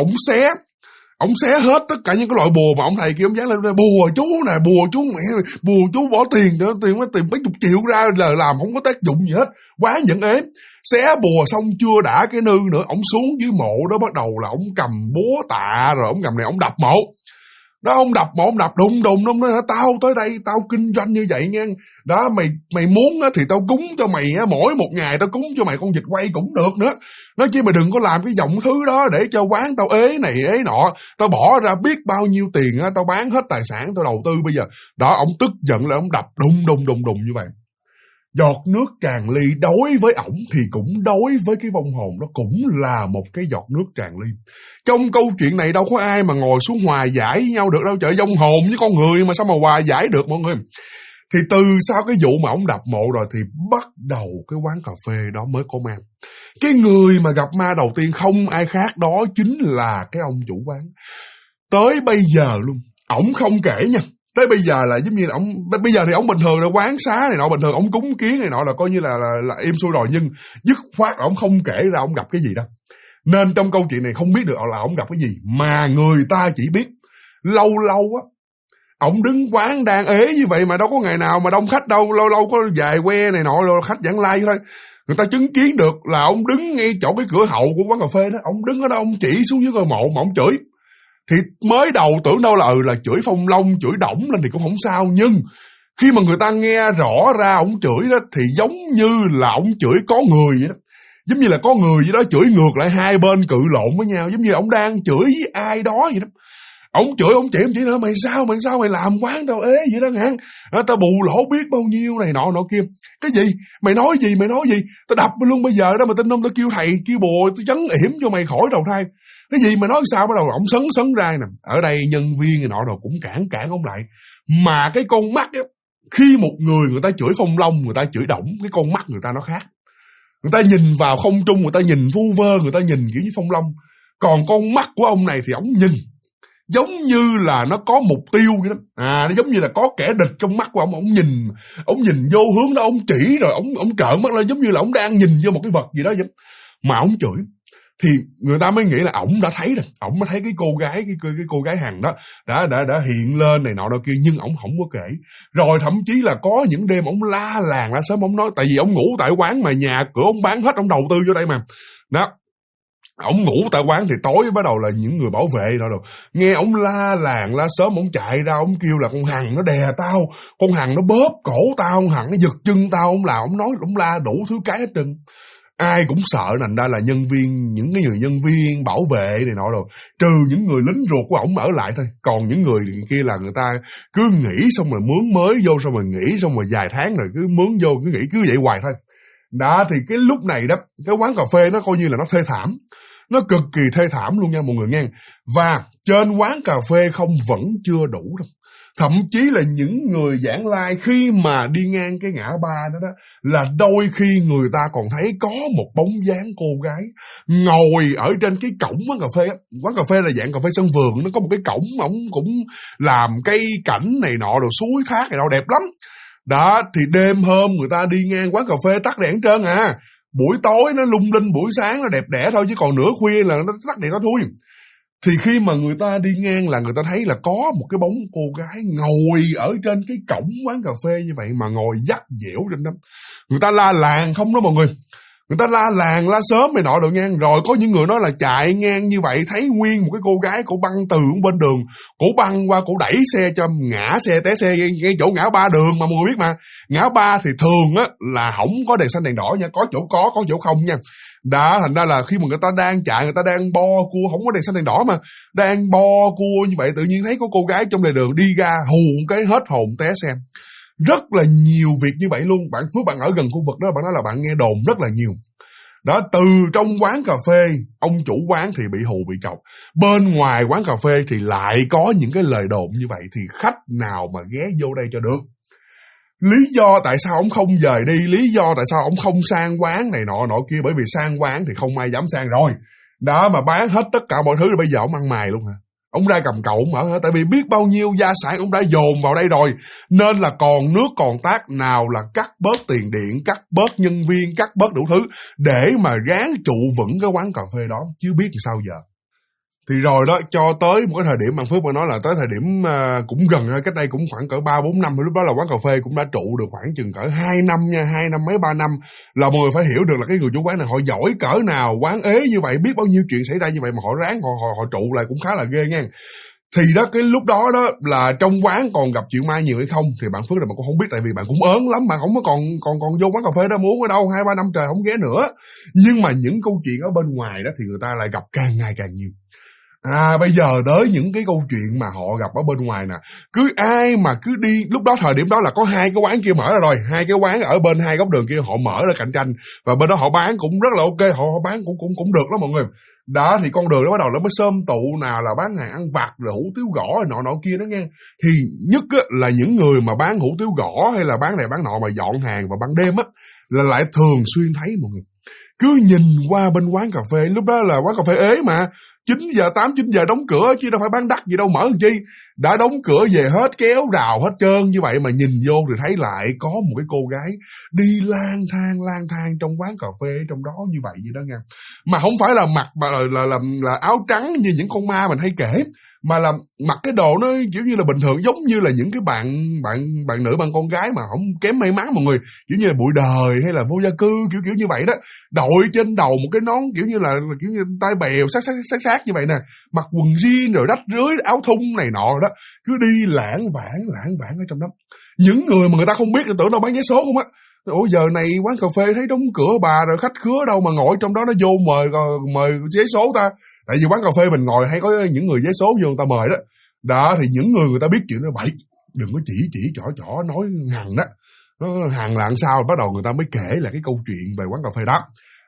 Ông xé hết tất cả những cái loại bùa mà ông thầy kia ông dán lên, bùa chú nè, bùa chú mẹ, bùa chú bỏ tiền mấy chục triệu ra là làm không có tác dụng gì hết, quá nhẫn ếm. Xé bùa xong chưa đã cái nư nữa, ông xuống dưới mộ đó bắt đầu là ông cầm búa tạ, rồi ông cầm này ông đập mộ. Đó, ông đập mộ, ông đập đùng, ông nói tao tới đây tao kinh doanh như vậy nha. Đó, mày muốn thì tao cúng cho mày mỗi một ngày tao cúng cho mày con vịt quay cũng được nữa. Nói chứ mày đừng có làm cái dòng thứ đó để cho quán tao ế này ế nọ. Tao bỏ ra biết bao nhiêu tiền tao bán hết tài sản tao đầu tư bây giờ. Đó, ông tức giận là ông đập đùng như vậy. Giọt nước tràn ly đối với ổng thì cũng đối với cái vong hồn đó cũng là một cái giọt nước tràn ly. Trong câu chuyện này đâu có ai mà ngồi xuống hòa giải với nhau được đâu trời, vong hồn với con người mà sao mà hòa giải được mọi người. Thì từ sau cái vụ mà ổng đập mộ rồi thì bắt đầu cái quán cà phê đó mới có ma. Cái người mà gặp ma đầu tiên không ai khác đó chính là cái ông chủ quán. Tới bây giờ luôn, ổng không kể nha. Tới bây giờ là giống như là bây giờ thì ông bình thường là quán xá này nọ bình thường, ông cúng kiến này nọ là coi như là im xuôi rồi, nhưng dứt khoát ông không kể ra ông gặp cái gì đâu. Nên trong câu chuyện này không biết được là ông gặp cái gì, mà người ta chỉ biết lâu á ông đứng quán đang ế như vậy mà đâu có ngày nào mà đông khách đâu, lâu có vài que này nọ rồi khách vãng lai thôi. Người ta chứng kiến được là ông đứng ngay chỗ cái cửa hậu của quán cà phê đó, ông đứng ở đó ông chỉ xuống dưới ngôi mộ mà ông chửi. Thì mới đầu tưởng đâu là chửi phong long, chửi đổng lên thì cũng không sao, nhưng khi mà người ta nghe rõ ra ông chửi đó thì giống như là ông chửi có người vậy đó. Giống như là có người gì đó chửi ngược lại, hai bên cự lộn với nhau, giống như ông đang chửi với ai đó vậy đó. Ông chửi, ông chỉ nữa, mày sao mày làm quán tao ế vậy đó ngàn, tao bù lỗ biết bao nhiêu này nọ kia. Cái gì? Mày nói gì? Tao đập luôn bây giờ đó, mà tin không, tao kêu thầy kêu bùa tao chấn yểm cho mày khỏi đầu thai. Cái gì mà nói sao? Bắt đầu ông sấn ra nè. Ở đây nhân viên này nọ rồi cũng cản ông lại. Mà cái con mắt á, khi một người ta chửi phong long, người ta chửi đổng, cái con mắt người ta nó khác. Người ta nhìn vào không trung, người ta nhìn vu vơ, người ta nhìn kiểu như phong long. Còn con mắt của ông này thì ông nhìn giống như là nó có mục tiêu vậy đó. Nó giống như là có kẻ địch trong mắt của ông nhìn vô hướng đó, ông chỉ rồi ông trợn mắt lên giống như là ông đang nhìn vô một cái vật gì đó vậy. Mà ông chửi. Thì người ta mới nghĩ là ổng đã thấy rồi, ổng mới thấy cái cô gái Hằng đó đã hiện lên này nọ kia, nhưng ổng không có kể. Rồi thậm chí là có những đêm ổng la làng la sớm, ổng nói tại vì ổng ngủ tại quán mà nhà cửa ổng bán hết, ổng đầu tư vô đây mà. Đó. Ổng ngủ tại quán thì tối bắt đầu là những người bảo vệ rồi nghe ổng la làng la sớm, ổng chạy ra ổng kêu là con Hằng nó đè tao, con Hằng nó bóp cổ tao, con Hằng nó giật chân tao, ổng nói ổng la đủ thứ cái hết trơn. Ai cũng sợ, thành ra là nhân viên, những cái người nhân viên bảo vệ này nọ rồi, trừ những người lính ruột của ổng ở lại thôi, còn những người kia là người ta cứ nghỉ xong rồi mướn mới vô, xong rồi nghỉ xong rồi vài tháng rồi cứ mướn vô, cứ nghỉ cứ vậy hoài thôi. Đó thì cái lúc này đó, cái quán cà phê nó coi như là nó thê thảm, nó cực kỳ thê thảm luôn nha mọi người nghe. Và trên quán cà phê không vẫn chưa đủ đâu. Thậm chí là những người giảng lai khi mà đi ngang cái ngã ba đó là đôi khi người ta còn thấy có một bóng dáng cô gái ngồi ở trên cái cổng quán cà phê. Quán cà phê là dạng cà phê sân vườn, nó có một cái cổng, ổng cũng làm cây cảnh này nọ rồi suối thác này nọ đẹp lắm. Đó thì đêm hôm người ta đi ngang quán cà phê tắt đèn trơn buổi tối nó lung linh, buổi sáng nó đẹp đẽ thôi, chứ còn nửa khuya là nó tắt đèn đó thôi. Thì khi mà người ta đi ngang là người ta thấy là có một cái bóng cô gái ngồi ở trên cái cổng quán cà phê như vậy, mà ngồi dắt dẻo trên đó. Người ta la làng không đó mọi người. Người ta la làng la sớm này nọ rồi ngang. Rồi có những người nói là chạy ngang như vậy thấy nguyên một cái cô gái, cổ băng từ bên đường, cổ băng qua, cổ đẩy xe cho ngã xe, té xe ngay chỗ ngã ba đường mà mọi người biết mà. Ngã ba thì thường á là không có đèn xanh đèn đỏ nha, có chỗ không nha. Đó, thành ra là khi mà người ta đang chạy, người ta đang bo cua, không có đèn xanh đèn đỏ mà, đang bo cua như vậy, tự nhiên thấy có cô gái trong lề đường đi ra hù cái hết hồn té xe. Rất là nhiều việc như vậy luôn. Bạn Phước, bạn ở gần khu vực đó, bạn nói là bạn nghe đồn rất là nhiều. Đó, từ trong quán cà phê, ông chủ quán thì bị hù bị chọc. Bên ngoài quán cà phê thì lại có những cái lời đồn như vậy, thì khách nào mà ghé vô đây cho được. Lý do tại sao ông không dời đi, lý do tại sao ông không sang quán này nọ kia, bởi vì sang quán thì không ai dám sang rồi. Đó, mà bán hết tất cả mọi thứ rồi bây giờ ông ăn mày luôn hả? Ông ra cầm cậu mở hả? Tại vì biết bao nhiêu gia sản ông đã dồn vào đây rồi, nên là còn nước còn tát, nào là cắt bớt tiền điện, cắt bớt nhân viên, cắt bớt đủ thứ để mà ráng trụ vững cái quán cà phê đó, chứ biết làm sao giờ. Thì rồi đó, cho tới một cái thời điểm, bạn Phước nói là tới thời điểm cũng gần, cách đây cũng khoảng cỡ 3-4 năm, lúc đó là quán cà phê cũng đã trụ được khoảng chừng cỡ 2 năm nha, 2 năm mấy 3 năm, là mọi người phải hiểu được là cái người chủ quán này họ giỏi cỡ nào, quán ế như vậy, biết bao nhiêu chuyện xảy ra như vậy mà họ ráng họ trụ lại cũng khá là ghê nha. Thì đó, cái lúc đó đó là trong quán còn gặp chuyện ma nhiều hay không thì bạn Phước là bạn cũng không biết, tại vì bạn cũng ớn lắm, bạn không có còn vô quán cà phê đó muốn ở đâu, 2-3 năm trời không ghé nữa. Nhưng mà những câu chuyện ở bên ngoài đó thì người ta lại gặp càng ngày càng nhiều. Bây giờ tới những cái câu chuyện mà họ gặp ở bên ngoài nè, cứ ai mà cứ đi, lúc đó thời điểm đó là có 2 cái quán kia mở ra rồi, 2 cái quán ở bên 2 góc đường kia họ mở ra cạnh tranh, và bên đó họ bán cũng rất là ok, họ bán cũng được lắm mọi người. Đó thì con đường đó bắt đầu nó mới xôm tụ, nào là bán hàng ăn vặt rồi hủ tiếu gõ rồi nọ kia đó nghe. Thì nhất á, là những người mà bán hủ tiếu gõ hay là bán này bán nọ mà dọn hàng vào ban đêm á, là lại thường xuyên thấy mọi người. Cứ nhìn qua bên quán cà phê, lúc đó là quán cà phê ế mà, 9 giờ 8-9 giờ đóng cửa chứ đâu phải bán đắt gì đâu, mở làm chi. Đã đóng cửa về hết, kéo rào hết trơn như vậy mà nhìn vô thì thấy lại có một cái cô gái đi lang thang trong quán cà phê trong đó như vậy đó nha. Mà không phải là mặc mà là áo trắng như những con ma mình hay kể, mà là mặc cái đồ nó kiểu như là bình thường, giống như là những cái bạn nữ bạn con gái mà không kém may mắn mọi người, kiểu như là bụi đời hay là vô gia cư kiểu như vậy đó, đội trên đầu một cái nón kiểu như là kiểu như tai bèo sát như vậy nè, mặc quần jean rồi rách rưới áo thun này nọ đó, cứ đi lãng vãng ở trong đó. Những người mà người ta không biết tưởng đâu bán vé số không á. Ủa giờ này quán cà phê thấy đóng cửa bà rồi, khách khứa đâu mà ngồi trong đó nó vô mời vé số ta. Tại vì quán cà phê mình ngồi hay có những người vé số vô người ta mời đó. Đó thì những người ta biết chuyện đó bậy, đừng có chỉ chỏ nói Hằng đó. Hằng là làm sao, bắt đầu người ta mới kể là cái câu chuyện về quán cà phê đó.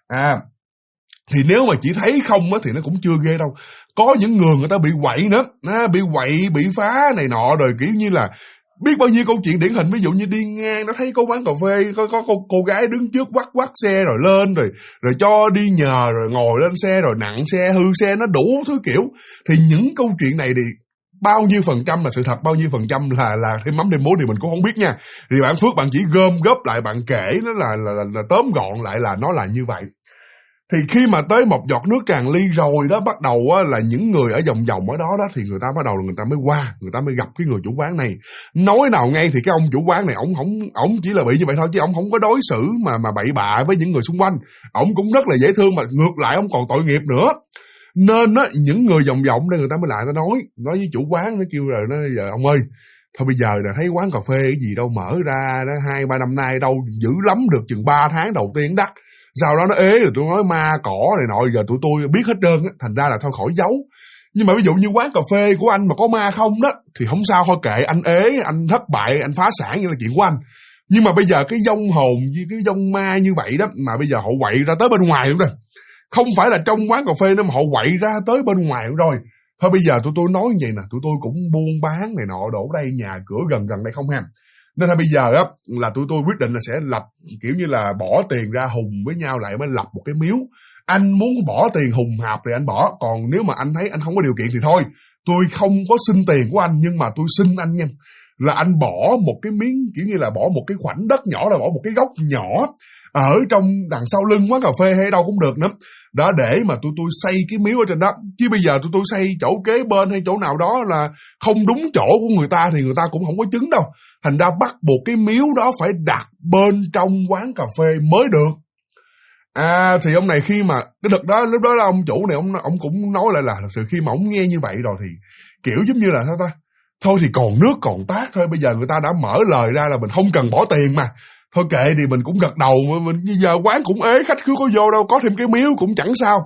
Thì nếu mà chỉ thấy không á thì nó cũng chưa ghê đâu. Có những người ta bị quậy nữa, bị quậy, bị phá này nọ, rồi kiểu như là biết bao nhiêu câu chuyện điển hình. Ví dụ như đi ngang nó thấy có quán cà phê, có cô gái đứng trước quắt xe rồi lên rồi cho đi nhờ, rồi ngồi lên xe rồi nặng xe, hư xe, nó đủ thứ kiểu. Thì những câu chuyện này thì bao nhiêu phần trăm là sự thật, bao nhiêu phần trăm là thêm mắm thêm muối thì mình cũng không biết nha. Thì bạn Phước bạn chỉ gom góp lại, bạn kể nó là tóm gọn lại là nó là như vậy. Thì khi mà tới một giọt nước tràn ly rồi đó, bắt đầu á, là những người ở vòng vòng ở đó thì người ta bắt đầu là người ta mới qua, người ta mới gặp cái người chủ quán này. Nói nào ngay thì cái ông chủ quán này ổng chỉ là bị như vậy thôi, chứ ổng không có đối xử mà bậy bạ với những người xung quanh. Ổng cũng rất là dễ thương, mà ngược lại ổng còn tội nghiệp nữa. Nên á, những người vòng vòng đây người ta mới lại, ta nói với chủ quán, nó kêu rồi, nó giờ ông ơi, thôi bây giờ là thấy quán cà phê cái gì đâu mở ra đó 2-3 năm nay đâu, dữ lắm được chừng 3 tháng đầu tiên đắt, sau đó nó ế rồi tôi nói ma cỏ này nọ, giờ tụi tôi biết hết trơn á, thành ra là thôi khỏi giấu. Nhưng mà ví dụ như quán cà phê của anh mà có ma không đó thì không sao, thôi kệ, anh ế, anh thất bại, anh phá sản, như là chuyện của anh. Nhưng mà bây giờ cái vong hồn với cái vong ma như vậy đó, mà bây giờ họ quậy ra tới bên ngoài luôn rồi, không phải là trong quán cà phê nữa mà họ quậy ra tới bên ngoài luôn rồi. Thôi bây giờ tụi tôi nói như vậy nè, tụi tôi cũng buôn bán này nọ đổ đây, nhà cửa gần đây không ha. Nên thôi bây giờ á là tụi tôi quyết định là sẽ lập kiểu như là bỏ tiền ra hùng với nhau lại mới lập một cái miếu. Anh muốn bỏ tiền hùng hạp thì anh bỏ, còn nếu mà anh thấy anh không có điều kiện thì thôi, tôi không có xin tiền của anh, nhưng mà tôi xin anh nha, là anh bỏ một cái miếng, kiểu như là bỏ một cái khoảnh đất nhỏ, là bỏ một cái góc nhỏ ở trong đằng sau lưng quán cà phê hay đâu cũng được nữa đó, để mà tụi tôi xây cái miếu ở trên đó. Chứ bây giờ tụi tôi xây chỗ kế bên hay chỗ nào đó là không đúng chỗ của người ta thì người ta cũng không có chứng đâu, thành ra bắt buộc cái miếu đó phải đặt bên trong quán cà phê mới được. Thì ông này khi mà cái đợt đó, lúc đó là ông chủ này ông cũng nói lại là thật sự khi mà ông nghe như vậy rồi thì kiểu giống như là sao ta, thôi thì còn nước còn tát thôi, bây giờ người ta đã mở lời ra là mình không cần bỏ tiền mà, thôi kệ thì mình cũng gật đầu, mình bây giờ quán cũng ế, khách cứ có vô đâu, có thêm cái miếu cũng chẳng sao.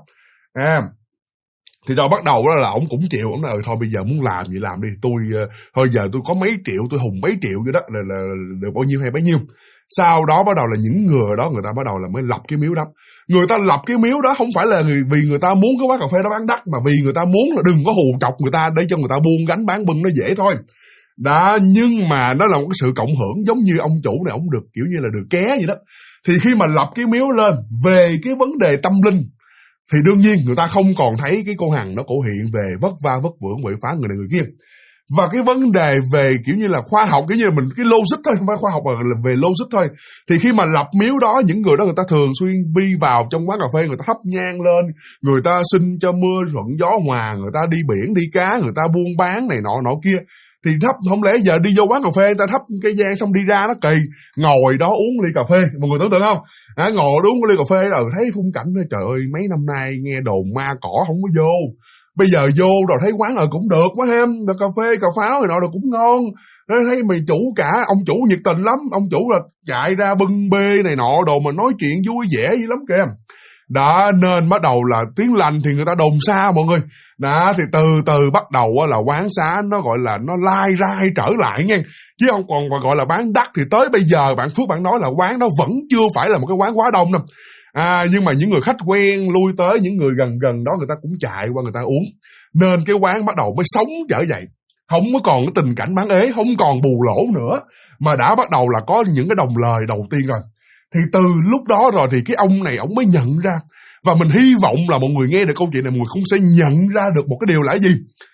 Thì rồi bắt đầu đó là ổng cũng chịu, ổng nói thôi bây giờ muốn làm gì làm đi, tôi thôi giờ tôi có mấy triệu, tôi hùng mấy triệu vậy đó, là được bao nhiêu hay bấy nhiêu. Sau đó bắt đầu là những người đó người ta bắt đầu là mới lập cái miếu đó. Người ta lập cái miếu đó không phải là vì người ta muốn cái quán cà phê đó bán đắt, mà vì người ta muốn là đừng có hù chọc người ta để cho người ta buôn gánh bán bưng nó dễ thôi. Đó, nhưng mà nó là một cái sự cộng hưởng, giống như ông chủ này ông được kiểu như là được ké vậy đó. Thì khi mà lập cái miếu lên về cái vấn đề tâm linh thì đương nhiên người ta không còn thấy cái con Hằng nó cổ hiện về vất va vất vưởng quậy phá người này người kia. Và cái vấn đề về kiểu như là khoa học, kiểu như là mình cái logic thôi, không phải khoa học mà là về logic thôi. Thì khi mà lập miếu đó, những người đó người ta thường xuyên đi vào trong quán cà phê, người ta thắp nhang lên, người ta xin cho mưa thuận gió hòa, người ta đi biển đi cá, người ta buôn bán này nọ kia. Thì thắp, không lẽ giờ đi vô quán cà phê người ta thắp cái nhang xong đi ra nó kỳ, ngồi đó uống ly cà phê, mọi người tưởng tượng không? Ngồi đó uống ly cà phê rồi thấy phong cảnh, trời ơi mấy năm nay nghe đồn ma cỏ không có vô. Bây giờ vô rồi thấy quán rồi cũng được quá ha, cà phê cà pháo rồi nọ rồi cũng ngon. Thấy mày chủ cả, ông chủ nhiệt tình lắm, ông chủ là chạy ra bưng bê này nọ đồ mà nói chuyện vui vẻ dữ lắm kìa. Đó, nên bắt đầu là tiếng lành thì người ta đồn xa mọi người. Đó, thì từ từ bắt đầu là quán xá nó gọi là nó lai rai trở lại nha. Chứ không còn gọi là bán đắt. Thì tới bây giờ bạn Phước bạn nói là quán đó vẫn chưa phải là một cái quán quá đông đâu. Nhưng mà những người khách quen lui tới, những người gần đó người ta cũng chạy qua người ta uống. Nên cái quán bắt đầu mới sống trở dậy. Không có còn cái tình cảnh bán ế, không còn bù lỗ nữa, mà đã bắt đầu là có những cái đồng lời đầu tiên rồi. Thì từ lúc đó rồi thì cái ông này ông mới nhận ra. Và mình hy vọng là mọi người nghe được câu chuyện này, mọi người cũng sẽ nhận ra được một cái điều là gì.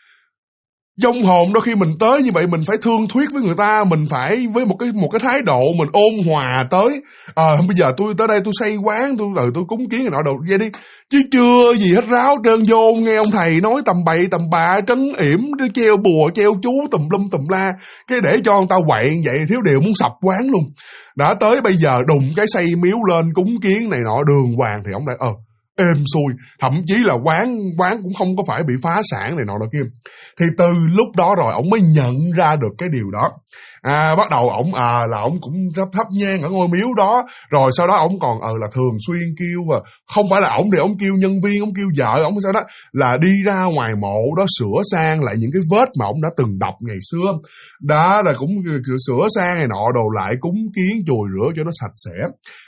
Vong hồn đôi khi mình tới như vậy mình phải thương thuyết với người ta, mình phải với một cái thái độ mình ôn hòa tới. Bây giờ tôi tới đây tôi xây quán, tôi cúng kiến người nọ đồ vậy đi, chứ chưa gì hết ráo trơn, vô nghe ông thầy nói tầm bậy tầm bạ, trấn yểm, treo bùa treo chú tùm lum tùm la, cái để cho người ta quậy vậy thiếu điều muốn sập quán luôn. Đã tới bây giờ đùng cái xây miếu lên cúng kiến này nọ đường hoàng thì ông lại êm xuôi, thậm chí là quán cũng không có phải bị phá sản này nọ đó kia. Thì từ lúc đó rồi ổng mới nhận ra được cái điều đó. Bắt đầu ổng là ổng cũng thắp nhang ở ngôi miếu đó, rồi sau đó ổng còn là thường xuyên kêu, và không phải là ổng thì ổng kêu nhân viên, ổng kêu vợ ổng sau đó là đi ra ngoài mộ đó sửa sang lại những cái vết mà ổng đã từng đọc ngày xưa. Đó là cũng sửa sang này nọ đồ lại, cúng kiến chùi rửa cho nó sạch sẽ.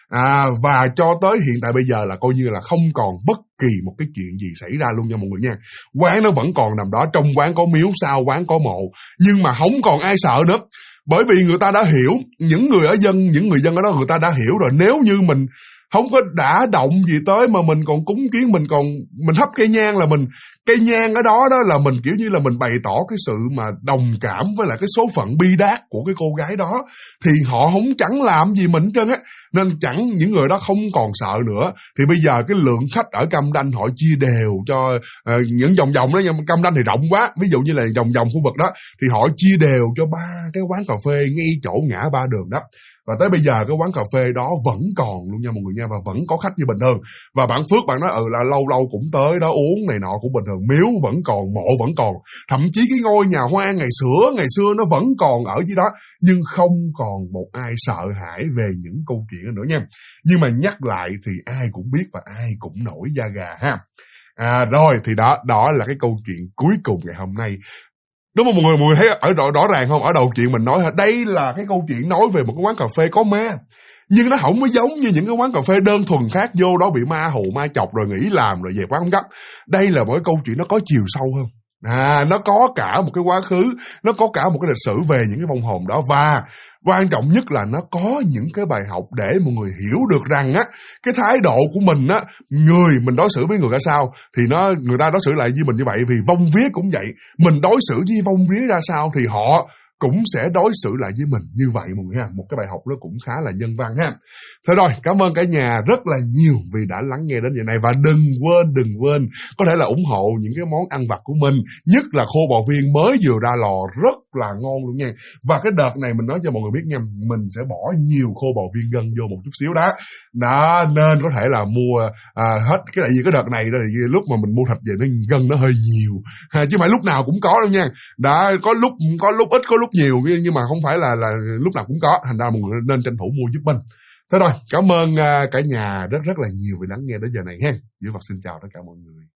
Và cho tới hiện tại bây giờ là coi như là không còn bất kỳ một cái chuyện gì xảy ra luôn nha mọi người nha. Quán nó vẫn còn nằm đó, trong quán có miếu, sau quán có mộ, nhưng mà không còn ai sợ nữa. Bởi vì người ta đã hiểu, những người dân ở đó người ta đã hiểu rồi, nếu như mình không có đã động gì tới mà mình còn cúng kiến, mình thắp cây nhang, là cây nhang ở đó là mình kiểu như là mình bày tỏ cái sự mà đồng cảm với lại cái số phận bi đát của cái cô gái đó, thì họ không chẳng làm gì mình hết trơn á, nên những người đó không còn sợ nữa. Thì bây giờ cái lượng khách ở Cam Ranh họ chia đều cho những vòng đó, nhưng Cam Ranh thì rộng quá, ví dụ như là vòng khu vực đó thì họ chia đều cho 3 cái quán cà phê ngay chỗ ngã ba đường đó. Và tới bây giờ cái quán cà phê đó vẫn còn luôn nha mọi người nha, và vẫn có khách như bình thường. Và bạn Phước bạn nói là lâu lâu cũng tới đó uống này nọ cũng bình thường, miếu vẫn còn, mộ vẫn còn, thậm chí cái ngôi nhà hoang ngày xưa nó vẫn còn ở dưới đó, nhưng không còn một ai sợ hãi về những câu chuyện đó nữa nha. Nhưng mà nhắc lại thì ai cũng biết và ai cũng nổi da gà ha. Rồi thì đó là cái câu chuyện cuối cùng ngày hôm nay. Đúng không mọi người thấy ở rõ ràng không? Ở đầu chuyện mình nói đây là cái câu chuyện nói về một cái quán cà phê có ma, nhưng nó không có giống như những cái quán cà phê đơn thuần khác, vô đó bị ma hù ma chọc rồi nghỉ làm rồi về quán không gấp. Đây là một cái câu chuyện nó có chiều sâu hơn. Nó có cả một cái quá khứ, nó có cả một cái lịch sử về những cái vong hồn đó, và quan trọng nhất là nó có những cái bài học để mọi người hiểu được rằng á, cái thái độ của mình á, mình đối xử với người ra sao thì người ta đối xử lại với mình như vậy, vì vong vía cũng vậy, mình đối xử với vong vía ra sao thì họ cũng sẽ đối xử lại với mình như vậy mọi người ha. Một cái bài học đó cũng khá là nhân văn ha. Thôi rồi, cảm ơn cả nhà rất là nhiều vì đã lắng nghe đến giờ này, và đừng quên có thể là ủng hộ những cái món ăn vặt của mình, nhất là khô bò viên mới vừa ra lò rất là ngon luôn nha. Và cái đợt này mình nói cho mọi người biết nha, mình sẽ bỏ nhiều khô bò viên gân vô một chút xíu đó nên có thể là mua hết cái tại vì cái đợt này đó thì lúc mà mình mua thịt về nó gân nó hơi nhiều chứ không phải lúc nào cũng có đâu nha. Có lúc ít, có lúc nhiều, nhưng mà không phải là lúc nào cũng có, thành ra mọi người nên tranh thủ mua giúp mình. Thế rồi, cảm ơn cả nhà rất là nhiều vì lắng nghe đến giờ này ha. Dữ Phật xin chào tất cả mọi người.